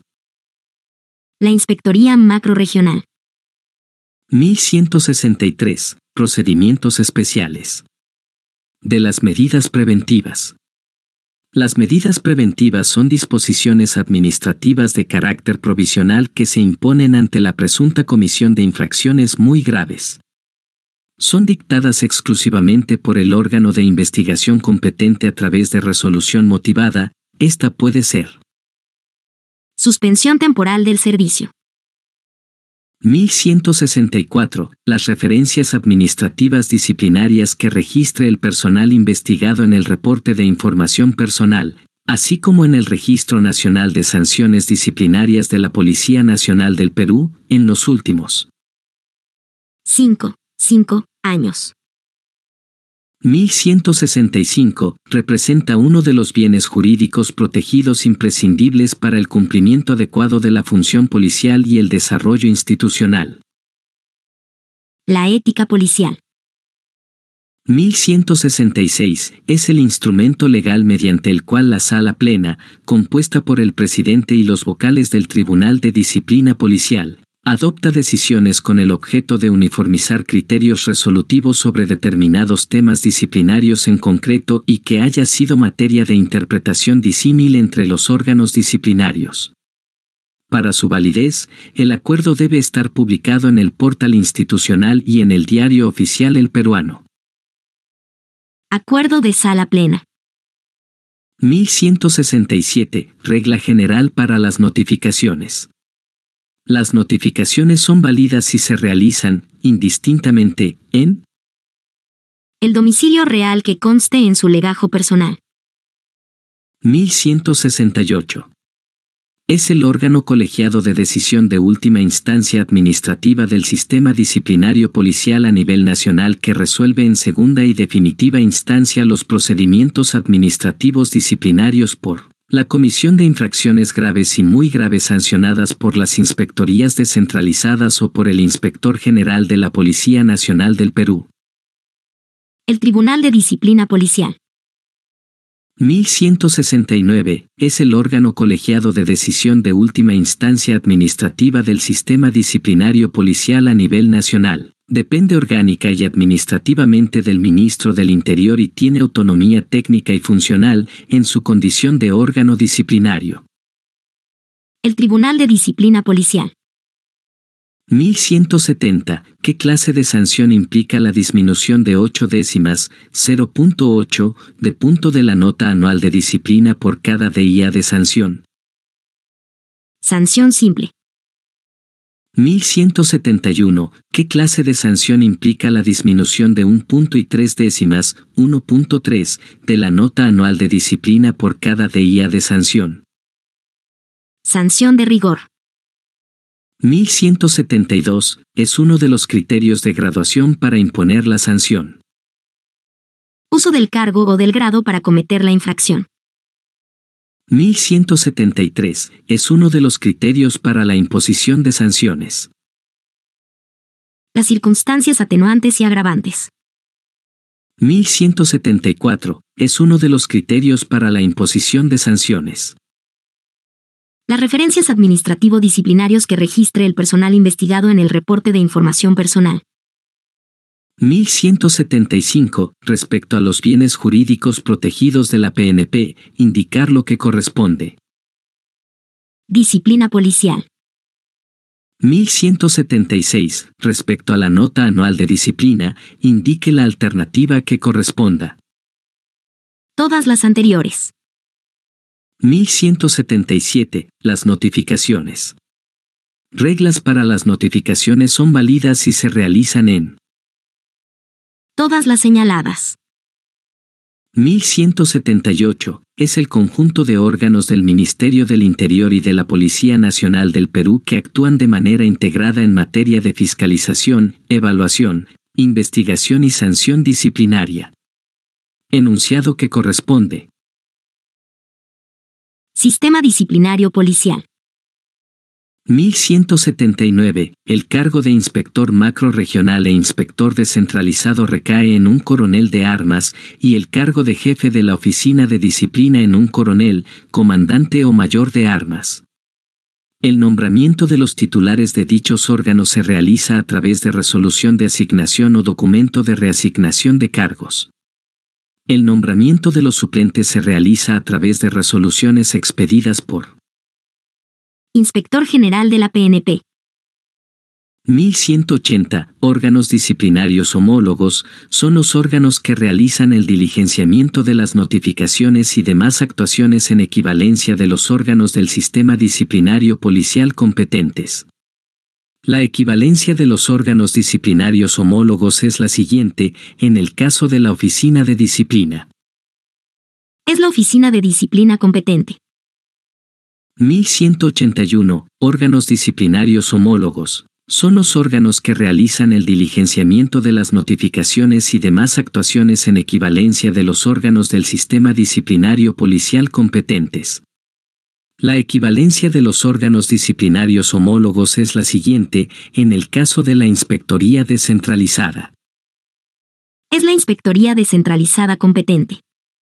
La Inspectoría Macrorregional. mil ciento sesenta y tres. Procedimientos especiales. De las medidas preventivas. Las medidas preventivas son disposiciones administrativas de carácter provisional que se imponen ante la presunta comisión de infracciones muy graves. Son dictadas exclusivamente por el órgano de investigación competente a través de resolución motivada. Esta puede ser suspensión temporal del servicio. mil ciento sesenta y cuatro. Las referencias administrativas disciplinarias que registre el personal investigado en el reporte de información personal, así como en el Registro Nacional de Sanciones Disciplinarias de la Policía Nacional del Perú, en los últimos cinco, cinco años. mil ciento sesenta y cinco. Representa uno de los bienes jurídicos protegidos imprescindibles para el cumplimiento adecuado de la función policial y el desarrollo institucional. La ética policial. mil ciento sesenta y seis. Es el instrumento legal mediante el cual la Sala Plena, compuesta por el presidente y los vocales del Tribunal de Disciplina Policial, adopta decisiones con el objeto de uniformizar criterios resolutivos sobre determinados temas disciplinarios en concreto y que haya sido materia de interpretación disímil entre los órganos disciplinarios. Para su validez, el acuerdo debe estar publicado en el portal institucional y en el Diario Oficial El Peruano. Acuerdo de sala plena. mil ciento sesenta y siete. Regla general para las notificaciones. Las notificaciones son válidas si se realizan, indistintamente, en el domicilio real que conste en su legajo personal. mil ciento sesenta y ocho. Es el órgano colegiado de decisión de última instancia administrativa del sistema disciplinario policial a nivel nacional que resuelve en segunda y definitiva instancia los procedimientos administrativos disciplinarios por la Comisión de Infracciones Graves y Muy Graves sancionadas por las inspectorías descentralizadas o por el Inspector General de la Policía Nacional del Perú. El Tribunal de Disciplina Policial. mil ciento sesenta y nueve. Es el órgano colegiado de decisión de última instancia administrativa del sistema disciplinario policial a nivel nacional. Depende orgánica y administrativamente del Ministro del Interior y tiene autonomía técnica y funcional en su condición de órgano disciplinario. El Tribunal de Disciplina Policial. mil ciento setenta. ¿Qué clase de sanción implica la disminución de ocho décimas, cero punto ocho, de punto de la nota anual de disciplina por cada día de sanción? Sanción simple. mil ciento setenta y uno. ¿Qué clase de sanción implica la disminución de un punto y tres décimas, uno punto tres, de la nota anual de disciplina por cada día de sanción? Sanción de rigor. mil ciento setenta y dos. Es uno de los criterios de graduación para imponer la sanción. Uso del cargo o del grado para cometer la infracción. mil ciento setenta y tres. Es uno de los criterios para la imposición de sanciones. Las circunstancias atenuantes y agravantes. mil ciento setenta y cuatro. Es uno de los criterios para la imposición de sanciones. Las referencias administrativo-disciplinarios que registre el personal investigado en el reporte de información personal. mil ciento setenta y cinco. Respecto a los bienes jurídicos protegidos de la P N P, indicar lo que corresponde. Disciplina policial. mil ciento setenta y seis. Respecto a la nota anual de disciplina, indique la alternativa que corresponda. Todas las anteriores. mil ciento setenta y siete. Las notificaciones. Reglas para las notificaciones son válidas si se realizan en todas las señaladas. mil ciento setenta y ocho. Es el conjunto de órganos del Ministerio del Interior y de la Policía Nacional del Perú que actúan de manera integrada en materia de fiscalización, evaluación, investigación y sanción disciplinaria. Enunciado que corresponde. Sistema disciplinario policial. mil ciento setenta y nueve. El cargo de inspector macrorregional e inspector descentralizado recae en un coronel de armas y el cargo de jefe de la oficina de disciplina en un coronel, comandante o mayor de armas. El nombramiento de los titulares de dichos órganos se realiza a través de resolución de asignación o documento de reasignación de cargos. El nombramiento de los suplentes se realiza a través de resoluciones expedidas por Inspector General de la P N P. mil ciento ochenta. Órganos disciplinarios homólogos son los órganos que realizan el diligenciamiento de las notificaciones y demás actuaciones en equivalencia de los órganos del sistema disciplinario policial competentes. La equivalencia de los órganos disciplinarios homólogos es la siguiente, en el caso de la Oficina de Disciplina. Es la Oficina de Disciplina competente. mil ciento ochenta y uno. Órganos disciplinarios homólogos. Son los órganos que realizan el diligenciamiento de las notificaciones y demás actuaciones en equivalencia de los órganos del sistema disciplinario policial competentes. La equivalencia de los órganos disciplinarios homólogos es la siguiente, en el caso de la Inspectoría Descentralizada. Es la Inspectoría Descentralizada competente.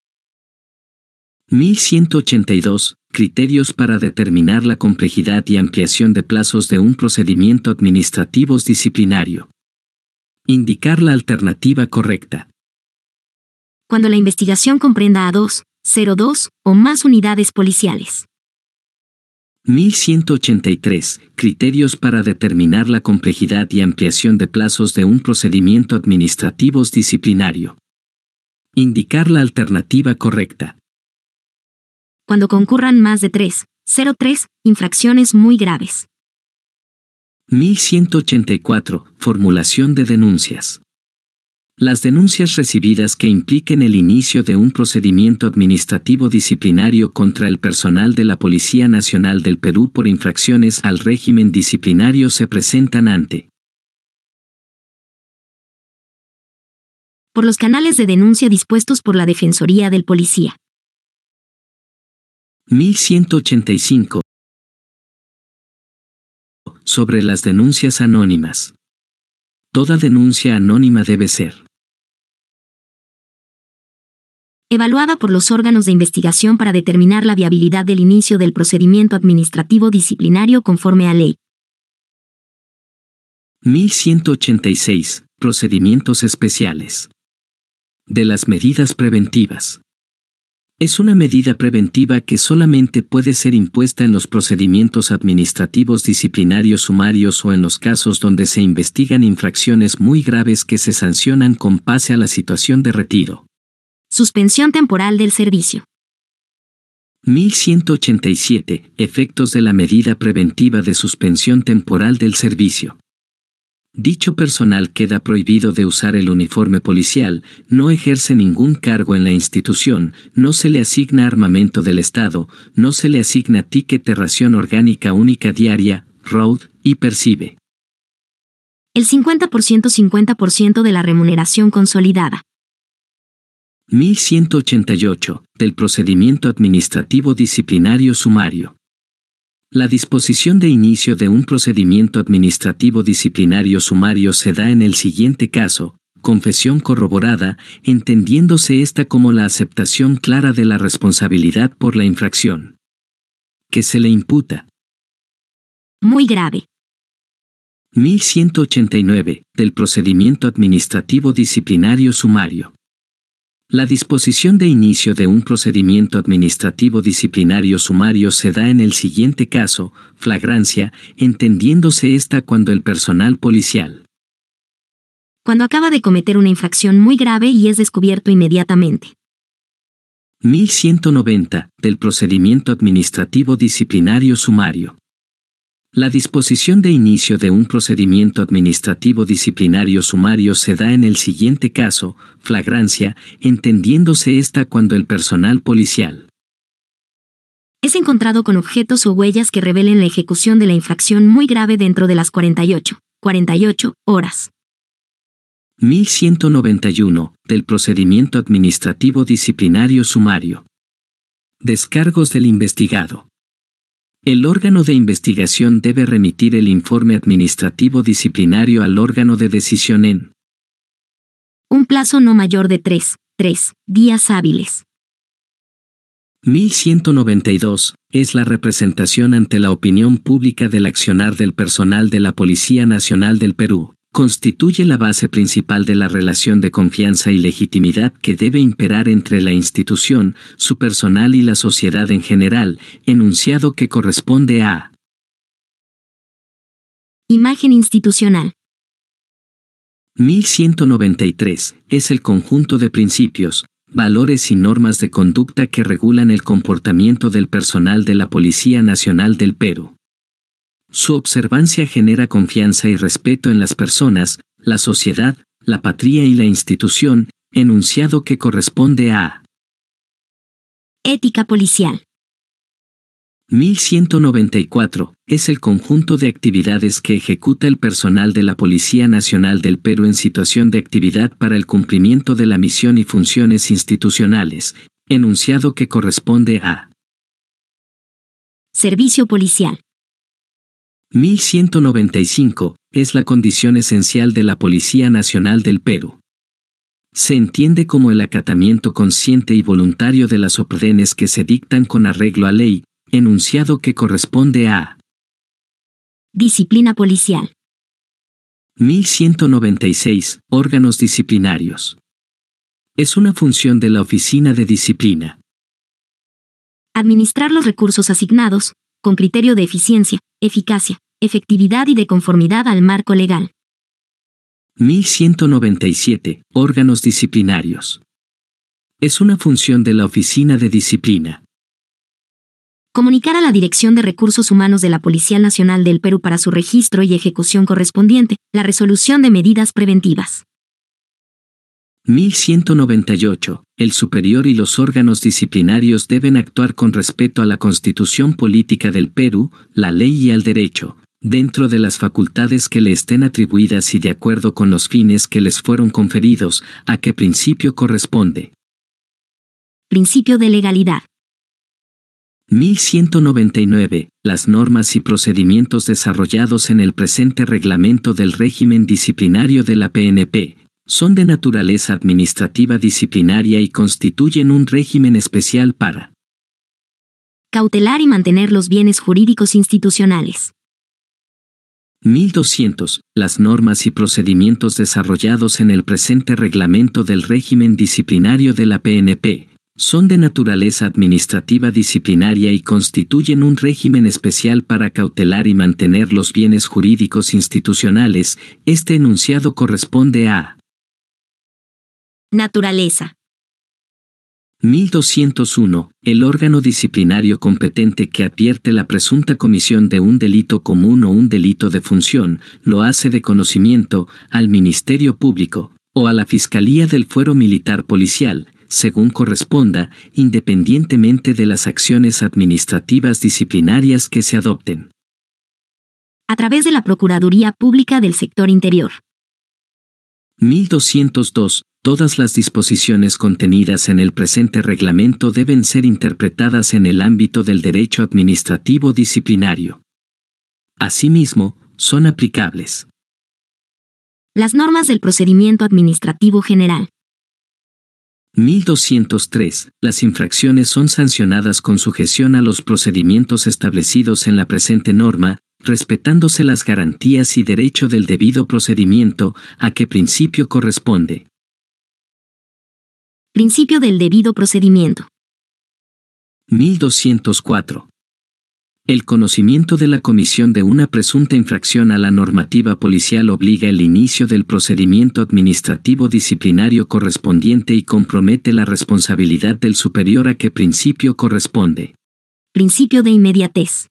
mil ciento ochenta y dos. Criterios para determinar la complejidad y ampliación de plazos de un procedimiento administrativo disciplinario. Indicar la alternativa correcta. Cuando la investigación comprenda a dos, cero dos o más unidades policiales. mil ciento ochenta y tres. Criterios para determinar la complejidad y ampliación de plazos de un procedimiento administrativo disciplinario. Indicar la alternativa correcta. Cuando concurran más de tres, cero tres, infracciones muy graves. mil ciento ochenta y cuatro. Formulación de denuncias. Las denuncias recibidas que impliquen el inicio de un procedimiento administrativo disciplinario contra el personal de la Policía Nacional del Perú por infracciones al régimen disciplinario se presentan ante por los canales de denuncia dispuestos por la Defensoría del Policía. mil ciento ochenta y cinco. Sobre las denuncias anónimas. Toda denuncia anónima debe ser evaluada por los órganos de investigación para determinar la viabilidad del inicio del procedimiento administrativo disciplinario conforme a ley. mil ciento ochenta y seis. Procedimientos especiales. De las medidas preventivas. Es una medida preventiva que solamente puede ser impuesta en los procedimientos administrativos disciplinarios sumarios o en los casos donde se investigan infracciones muy graves que se sancionan con base a la situación de retiro. Suspensión temporal del servicio. mil ciento ochenta y siete. Efectos de la medida preventiva de suspensión temporal del servicio. Dicho personal queda prohibido de usar el uniforme policial, no ejerce ningún cargo en la institución, no se le asigna armamento del Estado, no se le asigna ticket de ración orgánica única diaria, R O D, y percibe el cincuenta por ciento cincuenta por ciento de la remuneración consolidada. mil ciento ochenta y ocho. Del procedimiento administrativo disciplinario sumario. La disposición de inicio de un procedimiento administrativo disciplinario sumario se da en el siguiente caso: confesión corroborada, entendiéndose esta como la aceptación clara de la responsabilidad por la infracción que se le imputa. Muy grave. mil ciento ochenta y nueve. Del procedimiento administrativo disciplinario sumario. La disposición de inicio de un procedimiento administrativo disciplinario sumario se da en el siguiente caso: flagrancia, entendiéndose esta cuando el personal policial cuando acaba de cometer una infracción muy grave y es descubierto inmediatamente. mil ciento noventa. Del procedimiento administrativo disciplinario sumario. La disposición de inicio de un procedimiento administrativo disciplinario sumario se da en el siguiente caso: flagrancia, entendiéndose esta cuando el personal policial es encontrado con objetos o huellas que revelen la ejecución de la infracción muy grave dentro de las cuarenta y ocho, cuarenta y ocho horas. mil ciento noventa y uno. Del procedimiento administrativo disciplinario sumario. Descargos del investigado. El órgano de investigación debe remitir el informe administrativo disciplinario al órgano de decisión en un plazo no mayor de tres, tres días hábiles. mil ciento noventa y dos. Es la representación ante la opinión pública del accionar del personal de la Policía Nacional del Perú. Constituye la base principal de la relación de confianza y legitimidad que debe imperar entre la institución, su personal y la sociedad en general, enunciado que corresponde a imagen institucional. mil ciento noventa y tres. Es el conjunto de principios, valores y normas de conducta que regulan el comportamiento del personal de la Policía Nacional del Perú. Su observancia genera confianza y respeto en las personas, la sociedad, la patria y la institución, enunciado que corresponde a ética policial. mil ciento noventa y cuatro. Es el conjunto de actividades que ejecuta el personal de la Policía Nacional del Perú en situación de actividad para el cumplimiento de la misión y funciones institucionales, enunciado que corresponde a servicio policial. mil ciento noventa y cinco. Es la condición esencial de la Policía Nacional del Perú. Se entiende como el acatamiento consciente y voluntario de las órdenes que se dictan con arreglo a ley, enunciado que corresponde a disciplina policial. mil ciento noventa y seis. Órganos disciplinarios. Es una función de la Oficina de Disciplina. Administrar los recursos asignados, con criterio de eficiencia, eficacia, efectividad y de conformidad al marco legal. mil ciento noventa y siete. Órganos disciplinarios. Es una función de la Oficina de Disciplina. Comunicar a la Dirección de Recursos Humanos de la Policía Nacional del Perú para su registro y ejecución correspondiente, la resolución de medidas preventivas. mil ciento noventa y ocho. El superior y los órganos disciplinarios deben actuar con respeto a la Constitución Política del Perú, la ley y al derecho, dentro de las facultades que le estén atribuidas y de acuerdo con los fines que les fueron conferidos, a qué principio corresponde. Principio de legalidad. mil ciento noventa y nueve. Las normas y procedimientos desarrollados en el presente reglamento del régimen disciplinario de la P N P son de naturaleza administrativa disciplinaria y constituyen un régimen especial para cautelar y mantener los bienes jurídicos institucionales. mil doscientos. Las normas y procedimientos desarrollados en el presente reglamento del régimen disciplinario de la P N P son de naturaleza administrativa disciplinaria y constituyen un régimen especial para cautelar y mantener los bienes jurídicos institucionales. Este enunciado corresponde a naturaleza. mil doscientos uno. El órgano disciplinario competente que advierte la presunta comisión de un delito común o un delito de función, lo hace de conocimiento al Ministerio Público, o a la Fiscalía del Fuero Militar Policial, según corresponda, independientemente de las acciones administrativas disciplinarias que se adopten. A través de la Procuraduría Pública del Sector Interior. mil doscientos dos. Todas las disposiciones contenidas en el presente reglamento deben ser interpretadas en el ámbito del derecho administrativo disciplinario. Asimismo, son aplicables las normas del procedimiento administrativo general. mil doscientos tres. Las infracciones son sancionadas con sujeción a los procedimientos establecidos en la presente norma, respetándose las garantías y derecho del debido procedimiento, a qué principio corresponde. Principio del debido procedimiento. mil doscientos cuatro. El conocimiento de la comisión de una presunta infracción a la normativa policial obliga el inicio del procedimiento administrativo disciplinario correspondiente y compromete la responsabilidad del superior a qué principio corresponde. Principio de inmediatez.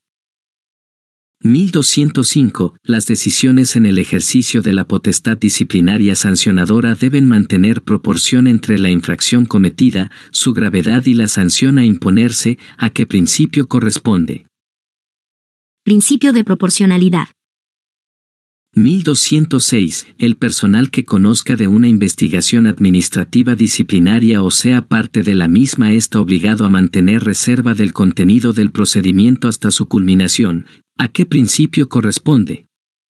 mil doscientos cinco. Las decisiones en el ejercicio de la potestad disciplinaria sancionadora deben mantener proporción entre la infracción cometida, su gravedad y la sanción a imponerse, a qué principio corresponde. Principio de proporcionalidad. mil doscientos seis. El personal que conozca de una investigación administrativa disciplinaria o sea parte de la misma está obligado a mantener reserva del contenido del procedimiento hasta su culminación. ¿A qué principio corresponde?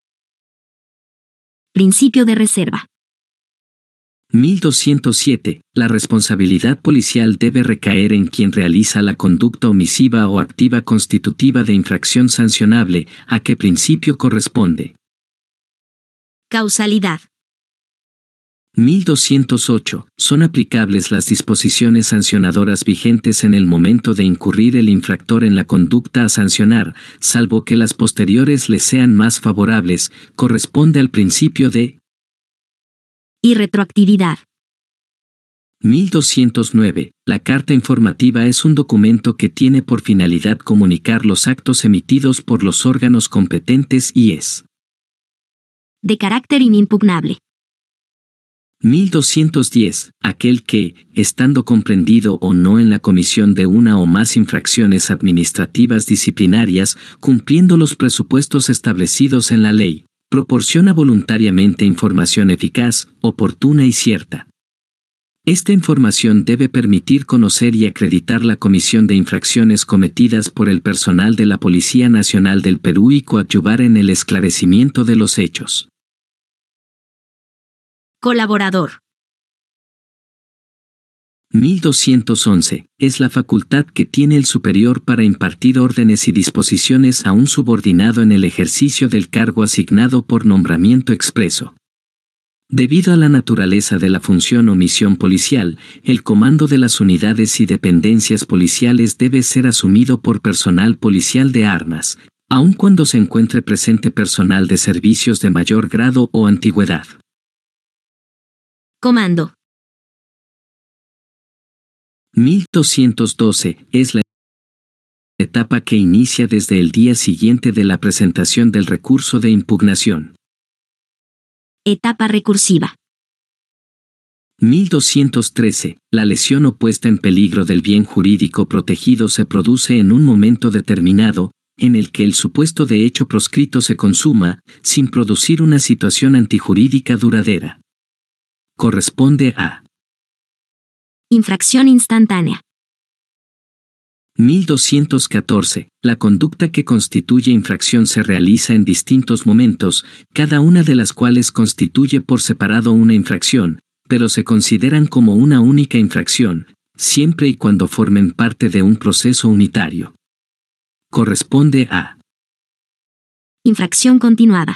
Principio de reserva. mil doscientos siete. La responsabilidad policial debe recaer en quien realiza la conducta omisiva o activa constitutiva de infracción sancionable. ¿A qué principio corresponde? Causalidad. mil doscientos ocho. Son aplicables las disposiciones sancionadoras vigentes en el momento de incurrir el infractor en la conducta a sancionar, salvo que las posteriores le sean más favorables. Corresponde al principio de y retroactividad. mil doscientos nueve. La carta informativa es un documento que tiene por finalidad comunicar los actos emitidos por los órganos competentes y es de carácter inimpugnable. mil doscientos diez. Aquel que, estando comprendido o no en la comisión de una o más infracciones administrativas disciplinarias, cumpliendo los presupuestos establecidos en la ley, proporciona voluntariamente información eficaz, oportuna y cierta. Esta información debe permitir conocer y acreditar la comisión de infracciones cometidas por el personal de la Policía Nacional del Perú y coadyuvar en el esclarecimiento de los hechos. Colaborador. mil doscientos once. Es la facultad que tiene el superior para impartir órdenes y disposiciones a un subordinado en el ejercicio del cargo asignado por nombramiento expreso. Debido a la naturaleza de la función o misión policial, el comando de las unidades y dependencias policiales debe ser asumido por personal policial de armas, aun cuando se encuentre presente personal de servicios de mayor grado o antigüedad. Comando. mil doscientos doce es la etapa que inicia desde el día siguiente de la presentación del recurso de impugnación. Etapa recursiva. mil doscientos trece. La lesión o puesta en peligro del bien jurídico protegido se produce en un momento determinado, en el que el supuesto de hecho proscrito se consuma, sin producir una situación antijurídica duradera. Corresponde a Infracción instantánea. mil doscientos catorce. La conducta que constituye infracción se realiza en distintos momentos, cada una de las cuales constituye por separado una infracción, pero se consideran como una única infracción, siempre y cuando formen parte de un proceso unitario. Corresponde a Infracción continuada.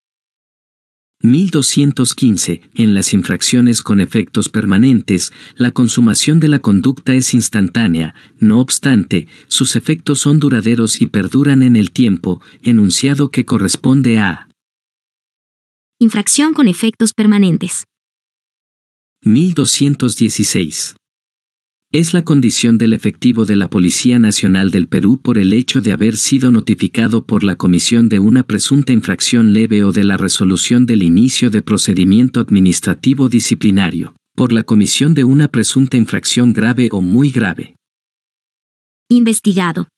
mil doscientos quince. En las infracciones con efectos permanentes, la consumación de la conducta es instantánea, no obstante, sus efectos son duraderos y perduran en el tiempo, enunciado que corresponde a Infracción con efectos permanentes. mil doscientos dieciséis. Es la condición del efectivo de la Policía Nacional del Perú por el hecho de haber sido notificado por la comisión de una presunta infracción leve o de la resolución del inicio de procedimiento administrativo disciplinario, por la comisión de una presunta infracción grave o muy grave. Investigado.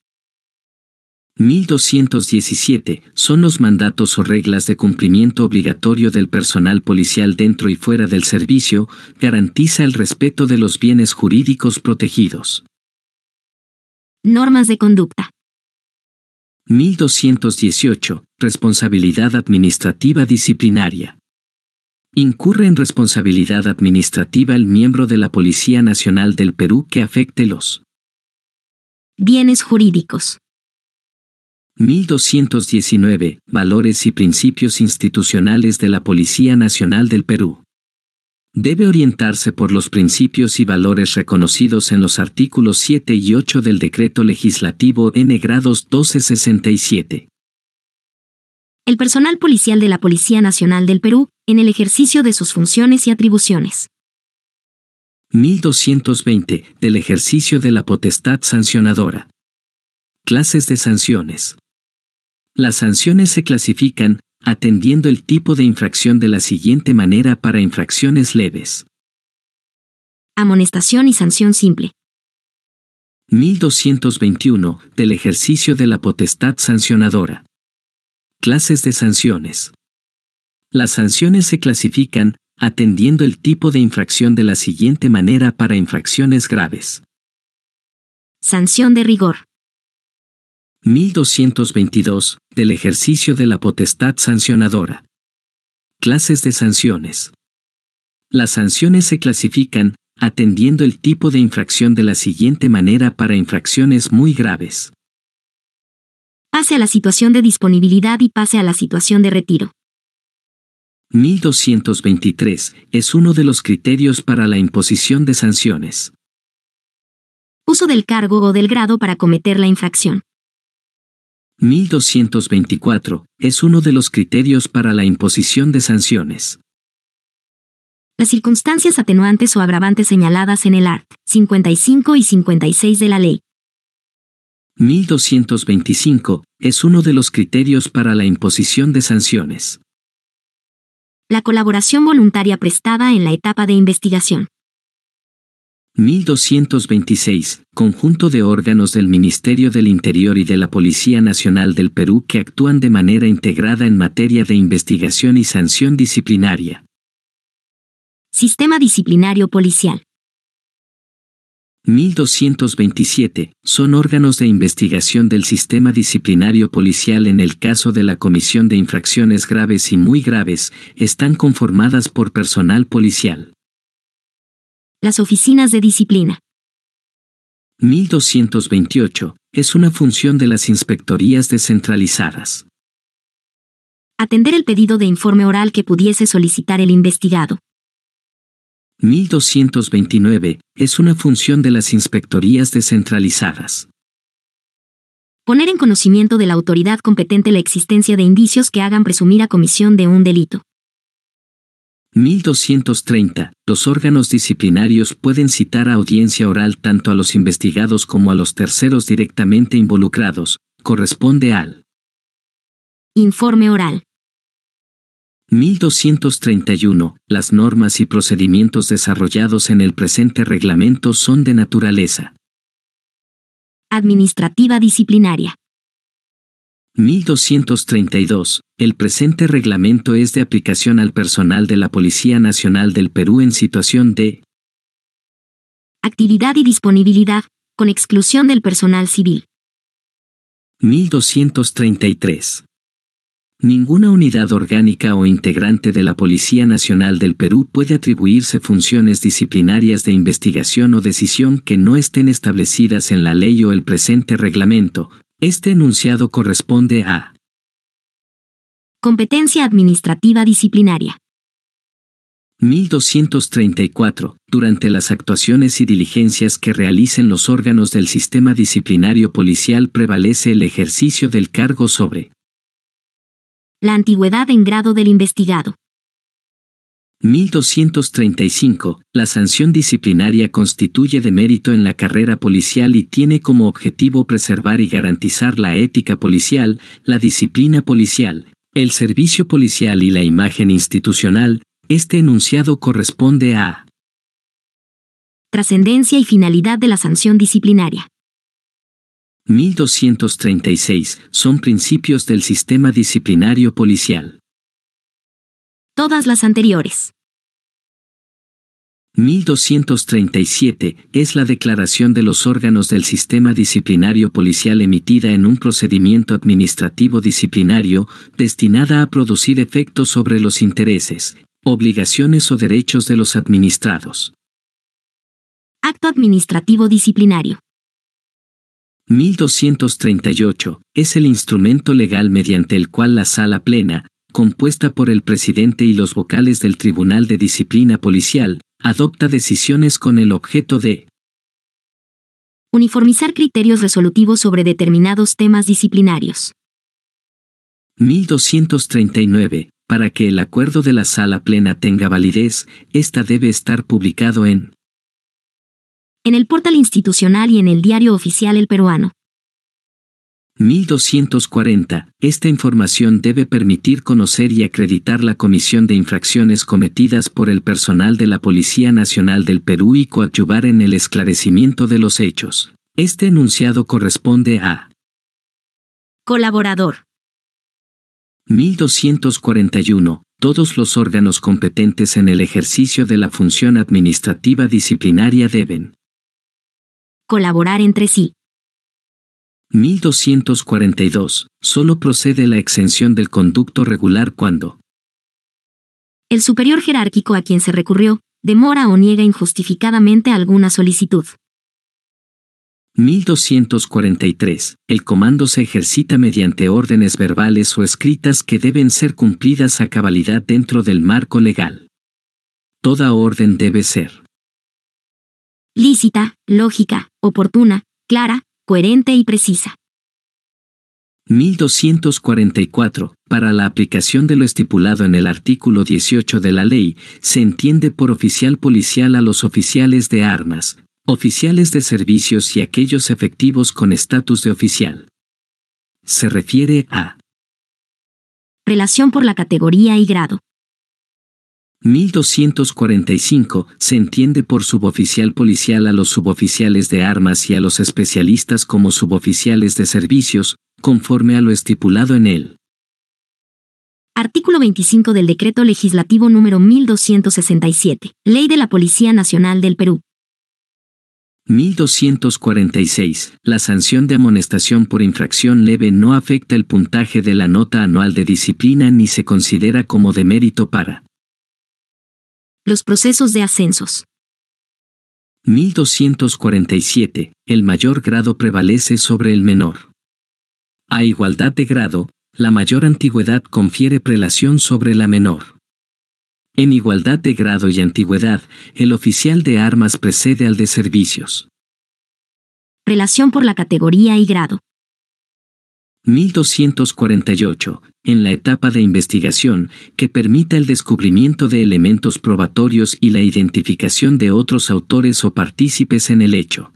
mil doscientos diecisiete. Son los mandatos o reglas de cumplimiento obligatorio del personal policial dentro y fuera del servicio, garantiza el respeto de los bienes jurídicos protegidos. Normas de conducta. mil doscientos dieciocho. Responsabilidad administrativa disciplinaria. Incurre en responsabilidad administrativa el miembro de la Policía Nacional del Perú que afecte los Bienes jurídicos. mil doscientos diecinueve. Valores y principios institucionales de la Policía Nacional del Perú. Debe orientarse por los principios y valores reconocidos en los artículos siete y ocho del Decreto Legislativo N grados doce sesenta y siete. El personal policial de la Policía Nacional del Perú, en el ejercicio de sus funciones y atribuciones. mil doscientos veinte. Del ejercicio de la potestad sancionadora. Clases de sanciones. Las sanciones se clasifican, atendiendo el tipo de infracción de la siguiente manera para infracciones leves. Amonestación y sanción simple. mil doscientos veintiuno. Del ejercicio de la potestad sancionadora. Clases de sanciones. Las sanciones se clasifican, atendiendo el tipo de infracción de la siguiente manera para infracciones graves. Sanción de rigor. mil doscientos veintidós. Del ejercicio de la potestad sancionadora. Clases de sanciones. Las sanciones se clasifican, atendiendo el tipo de infracción de la siguiente manera para infracciones muy graves. Pase a la situación de disponibilidad y pase a la situación de retiro. mil doscientos veintitrés. Es uno de los criterios para la imposición de sanciones. Uso del cargo o del grado para cometer la infracción. mil doscientos veinticuatro. Es uno de los criterios para la imposición de sanciones. Las circunstancias atenuantes o agravantes señaladas en el art. cincuenta y cinco y cincuenta y seis de la ley. mil doscientos veinticinco. Es uno de los criterios para la imposición de sanciones. La colaboración voluntaria prestada en la etapa de investigación. mil doscientos veintiséis. Conjunto de órganos del Ministerio del Interior y de la Policía Nacional del Perú que actúan de manera integrada en materia de investigación y sanción disciplinaria. Sistema disciplinario policial. mil doscientos veintisiete. Son órganos de investigación del sistema disciplinario policial en el caso de la comisión de infracciones graves y muy graves, están conformadas por personal policial. Las oficinas de disciplina. mil doscientos veintiocho. Es una función de las inspectorías descentralizadas. Atender el pedido de informe oral que pudiese solicitar el investigado. mil doscientos veintinueve. Es una función de las inspectorías descentralizadas. Poner en conocimiento de la autoridad competente la existencia de indicios que hagan presumir a comisión de un delito. mil doscientos treinta. Los órganos disciplinarios pueden citar a audiencia oral tanto a los investigados como a los terceros directamente involucrados. Corresponde al informe oral. mil doscientos treinta y uno. Las normas y procedimientos desarrollados en el presente reglamento son de naturaleza administrativa disciplinaria. mil doscientos treinta y dos. El presente reglamento es de aplicación al personal de la Policía Nacional del Perú en situación de actividad y disponibilidad, con exclusión del personal civil. mil doscientos treinta y tres. Ninguna unidad orgánica o integrante de la Policía Nacional del Perú puede atribuirse funciones disciplinarias de investigación o decisión que no estén establecidas en la ley o el presente reglamento. Este enunciado corresponde a competencia administrativa disciplinaria. mil doscientos treinta y cuatro. Durante las actuaciones y diligencias que realicen los órganos del sistema disciplinario policial prevalece el ejercicio del cargo sobre la antigüedad en grado del investigado. mil doscientos treinta y cinco. La sanción disciplinaria constituye de mérito en la carrera policial y tiene como objetivo preservar y garantizar la ética policial, la disciplina policial, el servicio policial y la imagen institucional. Este enunciado corresponde a trascendencia y finalidad de la sanción disciplinaria. mil doscientos treinta y seis. Son principios del sistema disciplinario policial. Todas las anteriores. mil doscientos treinta y siete. Es la declaración de los órganos del sistema disciplinario policial emitida en un procedimiento administrativo disciplinario, destinada a producir efectos sobre los intereses, obligaciones o derechos de los administrados. Acto administrativo disciplinario. mil doscientos treinta y ocho. Es el instrumento legal mediante el cual la Sala Plena, compuesta por el presidente y los vocales del Tribunal de Disciplina Policial, adopta decisiones con el objeto de uniformizar criterios resolutivos sobre determinados temas disciplinarios. mil doscientos treinta y nueve. Para que el acuerdo de la Sala Plena tenga validez, ésta debe estar publicado en en el portal institucional y en el diario oficial El Peruano. mil doscientos cuarenta. Esta información debe permitir conocer y acreditar la comisión de infracciones cometidas por el personal de la Policía Nacional del Perú y coadyuvar en el esclarecimiento de los hechos. Este enunciado corresponde a colaborador. mil doscientos cuarenta y uno. Todos los órganos competentes en el ejercicio de la función administrativa disciplinaria deben colaborar entre sí. mil doscientos cuarenta y dos. Solo procede la exención del conducto regular cuando el superior jerárquico a quien se recurrió demora o niega injustificadamente alguna solicitud. mil doscientos cuarenta y tres. El comando se ejercita mediante órdenes verbales o escritas que deben ser cumplidas a cabalidad dentro del marco legal. Toda orden debe ser lícita, lógica, oportuna, clara, coherente y precisa. mil doscientos cuarenta y cuatro. Para la aplicación de lo estipulado en el artículo dieciocho de la ley, se entiende por oficial policial a los oficiales de armas, oficiales de servicios y aquellos efectivos con estatus de oficial. Se refiere a relación por la categoría y grado. mil doscientos cuarenta y cinco. Se entiende por suboficial policial a los suboficiales de armas y a los especialistas como suboficiales de servicios, conforme a lo estipulado en él. Artículo veinticinco del Decreto Legislativo número mil doscientos sesenta y siete, Ley de la Policía Nacional del Perú. mil doscientos cuarenta y seis. La sanción de amonestación por infracción leve no afecta el puntaje de la nota anual de disciplina ni se considera como de mérito para los procesos de ascensos. mil doscientos cuarenta y siete. El mayor grado prevalece sobre el menor. A igualdad de grado, la mayor antigüedad confiere prelación sobre la menor. En igualdad de grado y antigüedad, el oficial de armas precede al de servicios. Relación por la categoría y grado. mil doscientos cuarenta y ocho. En la etapa de investigación, que permita el descubrimiento de elementos probatorios y la identificación de otros autores o partícipes en el hecho.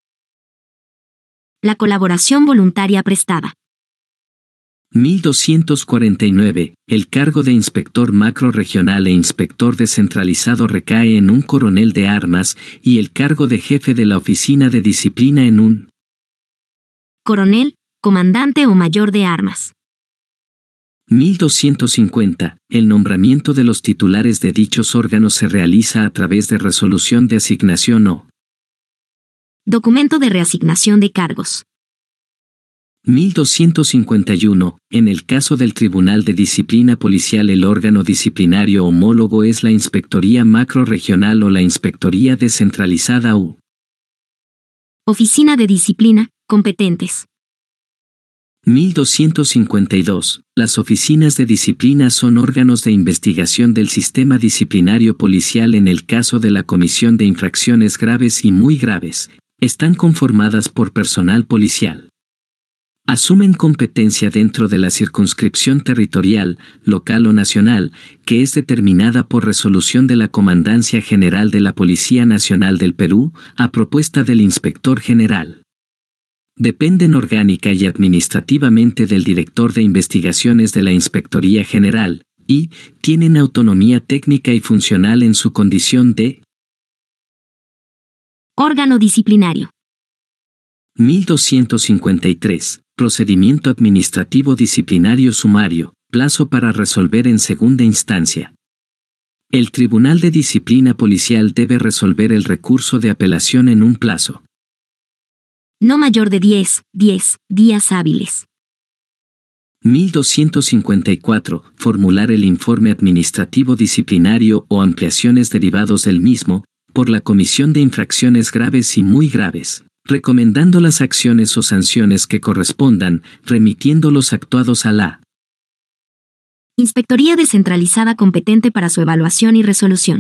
La colaboración voluntaria prestada. mil doscientos cuarenta y nueve. El cargo de inspector macrorregional e inspector descentralizado recae en un coronel de armas y el cargo de jefe de la oficina de disciplina en un coronel, comandante o mayor de armas. mil doscientos cincuenta. El nombramiento de los titulares de dichos órganos se realiza a través de resolución de asignación o documento de reasignación de cargos. mil doscientos cincuenta y uno. En el caso del Tribunal de Disciplina Policial, el órgano disciplinario homólogo es la Inspectoría Macrorregional o la Inspectoría Descentralizada u Oficina de Disciplina, competentes. mil doscientos cincuenta y dos. Las oficinas de disciplina son órganos de investigación del sistema disciplinario policial en el caso de la comisión de infracciones graves y muy graves. Están conformadas por personal policial. Asumen competencia dentro de la circunscripción territorial, local o nacional, que es determinada por resolución de la Comandancia General de la Policía Nacional del Perú, a propuesta del Inspector General. Dependen orgánica y administrativamente del Director de Investigaciones de la Inspectoría General, y tienen autonomía técnica y funcional en su condición de órgano disciplinario. mil doscientos cincuenta y tres. Procedimiento administrativo disciplinario sumario, plazo para resolver en segunda instancia. El Tribunal de Disciplina Policial debe resolver el recurso de apelación en un plazo no mayor de diez, diez días hábiles. mil doscientos cincuenta y cuatro. Formular el informe administrativo disciplinario o ampliaciones derivados del mismo, por la Comisión de Infracciones Graves y Muy Graves, recomendando las acciones o sanciones que correspondan, remitiendo los actuados a la Inspectoría Descentralizada competente para su evaluación y resolución.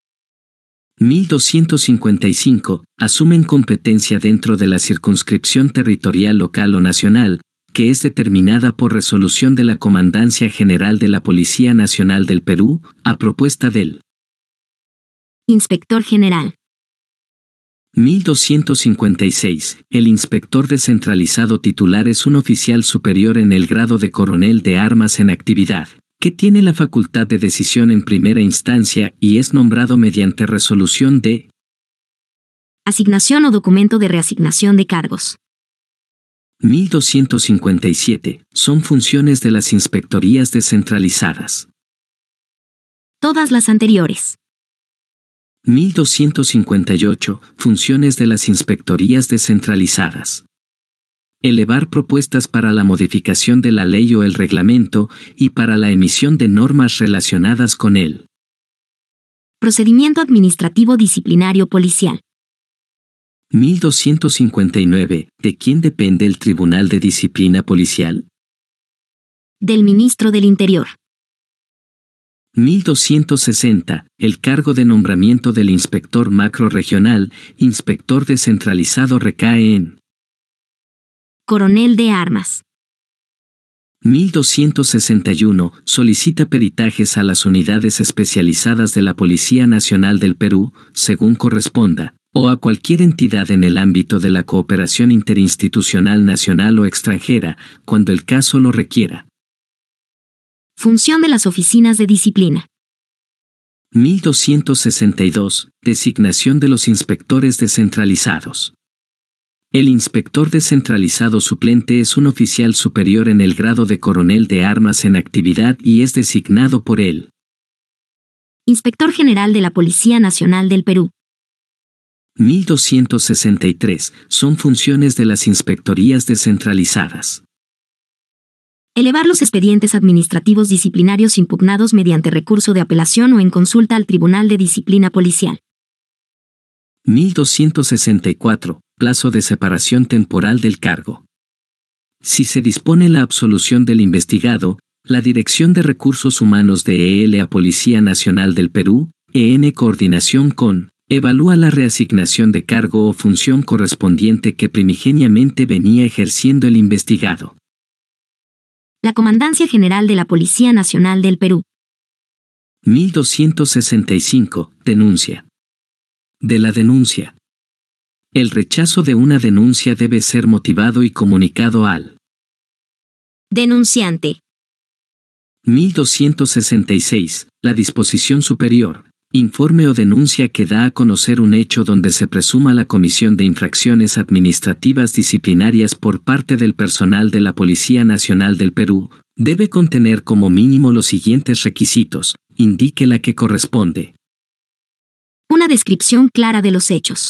mil doscientos cincuenta y cinco. Asumen competencia dentro de la circunscripción territorial local o nacional, que es determinada por resolución de la Comandancia General de la Policía Nacional del Perú, a propuesta del Inspector General. mil doscientos cincuenta y seis. El inspector descentralizado titular es un oficial superior en el grado de coronel de armas en actividad, que tiene la facultad de decisión en primera instancia y es nombrado mediante resolución de asignación o documento de reasignación de cargos. mil doscientos cincuenta y siete. Son funciones de las inspectorías descentralizadas. Todas las anteriores. mil doscientos cincuenta y ocho. Funciones de las inspectorías descentralizadas. Elevar propuestas para la modificación de la ley o el reglamento y para la emisión de normas relacionadas con él. Procedimiento administrativo disciplinario policial. mil doscientos cincuenta y nueve. ¿De quién depende el Tribunal de Disciplina Policial? Del Ministro del Interior. mil doscientos sesenta. El cargo de nombramiento del inspector macrorregional, inspector descentralizado recae en coronel de armas. mil doscientos sesenta y uno. Solicita peritajes a las unidades especializadas de la Policía Nacional del Perú, según corresponda, o a cualquier entidad en el ámbito de la cooperación interinstitucional nacional o extranjera, cuando el caso lo requiera. Función de las oficinas de disciplina. mil doscientos sesenta y dos. Designación de los inspectores descentralizados. El inspector descentralizado suplente es un oficial superior en el grado de coronel de armas en actividad y es designado por él Inspector General de la Policía Nacional del Perú. mil doscientos sesenta y tres. Son funciones de las inspectorías descentralizadas. Elevar los expedientes administrativos disciplinarios impugnados mediante recurso de apelación o en consulta al Tribunal de Disciplina Policial. mil doscientos sesenta y cuatro. Plazo de separación temporal del cargo. Si se dispone la absolución del investigado, la Dirección de Recursos Humanos de E L A Policía Nacional del Perú, en coordinación con, evalúa la reasignación de cargo o función correspondiente que primigeniamente venía ejerciendo el investigado. La Comandancia General de la Policía Nacional del Perú. mil doscientos sesenta y cinco. Denuncia. De la denuncia. El rechazo de una denuncia debe ser motivado y comunicado al denunciante. mil doscientos sesenta y seis. La disposición superior. Informe o denuncia que da a conocer un hecho donde se presuma la comisión de infracciones administrativas disciplinarias por parte del personal de la Policía Nacional del Perú, debe contener como mínimo los siguientes requisitos, indique la que corresponde. Una descripción clara de los hechos.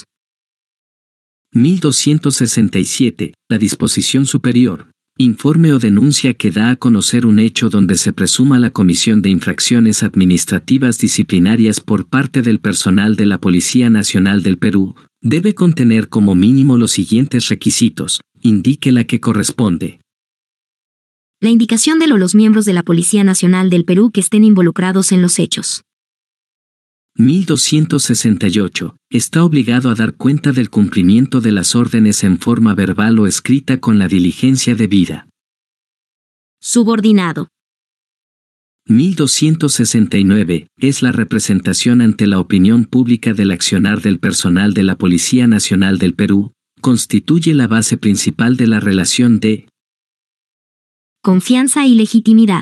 mil doscientos sesenta y siete. La disposición superior. Informe o denuncia que da a conocer un hecho donde se presuma la comisión de infracciones administrativas disciplinarias por parte del personal de la Policía Nacional del Perú, debe contener como mínimo los siguientes requisitos, indique la que corresponde. La indicación de lo- los miembros de la Policía Nacional del Perú que estén involucrados en los hechos. mil doscientos sesenta y ocho. Está obligado a dar cuenta del cumplimiento de las órdenes en forma verbal o escrita con la diligencia debida. Subordinado. mil doscientos sesenta y nueve. Es la representación ante la opinión pública del accionar del personal de la Policía Nacional del Perú, constituye la base principal de la relación de Confianza y legitimidad.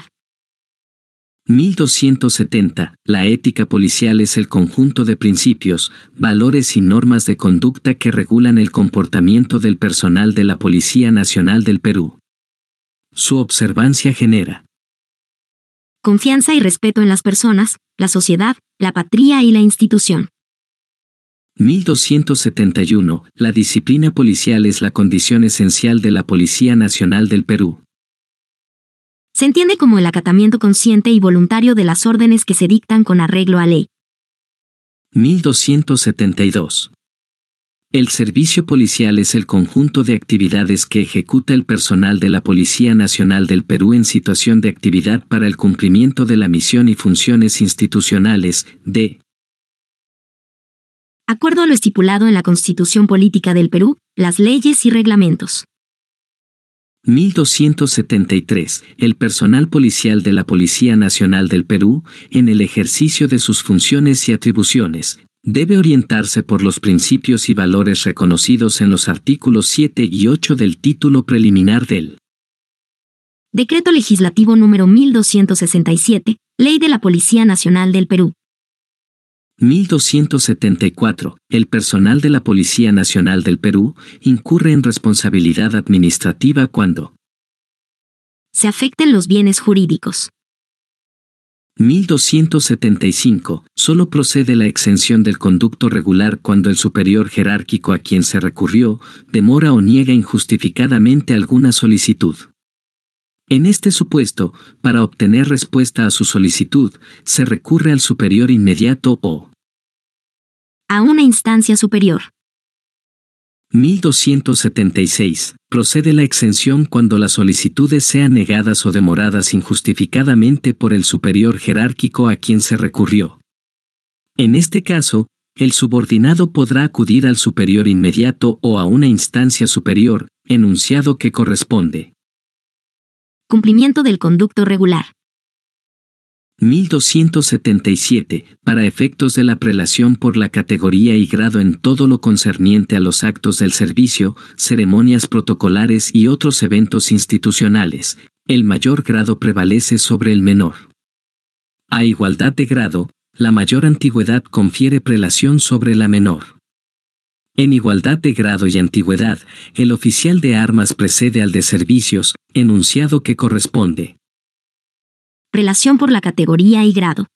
mil doscientos setenta. La ética policial es el conjunto de principios, valores y normas de conducta que regulan el comportamiento del personal de la Policía Nacional del Perú. Su observancia genera Confianza y respeto en las personas, la sociedad, la patria y la institución. mil doscientos setenta y uno. La disciplina policial es la condición esencial de la Policía Nacional del Perú. Se entiende como el acatamiento consciente y voluntario de las órdenes que se dictan con arreglo a ley. mil doscientos setenta y dos. El servicio policial es el conjunto de actividades que ejecuta el personal de la Policía Nacional del Perú en situación de actividad para el cumplimiento de la misión y funciones institucionales, de acuerdo a lo estipulado en la Constitución Política del Perú, las leyes y reglamentos. mil doscientos setenta y tres. El personal policial de la Policía Nacional del Perú, en el ejercicio de sus funciones y atribuciones, debe orientarse por los principios y valores reconocidos en los artículos siete y ocho del título preliminar del Decreto Legislativo número mil doscientos sesenta y siete, Ley de la Policía Nacional del Perú. mil doscientos setenta y cuatro. El personal de la Policía Nacional del Perú incurre en responsabilidad administrativa cuando se afecten los bienes jurídicos. mil doscientos setenta y cinco. Solo procede la exención del conducto regular cuando el superior jerárquico a quien se recurrió demora o niega injustificadamente alguna solicitud. En este supuesto, para obtener respuesta a su solicitud, se recurre al superior inmediato o a una instancia superior. mil doscientos setenta y seis. Procede la exención cuando las solicitudes sean negadas o demoradas injustificadamente por el superior jerárquico a quien se recurrió. En este caso, el subordinado podrá acudir al superior inmediato o a una instancia superior, enunciado que corresponde. Cumplimiento del conducto regular. mil doscientos setenta y siete. Para efectos de la prelación por la categoría y grado en todo lo concerniente a los actos del servicio, ceremonias protocolares y otros eventos institucionales, el mayor grado prevalece sobre el menor. A igualdad de grado, la mayor antigüedad confiere prelación sobre la menor. En igualdad de grado y antigüedad, el oficial de armas precede al de servicios, enunciado que corresponde. Prelación por la categoría y grado.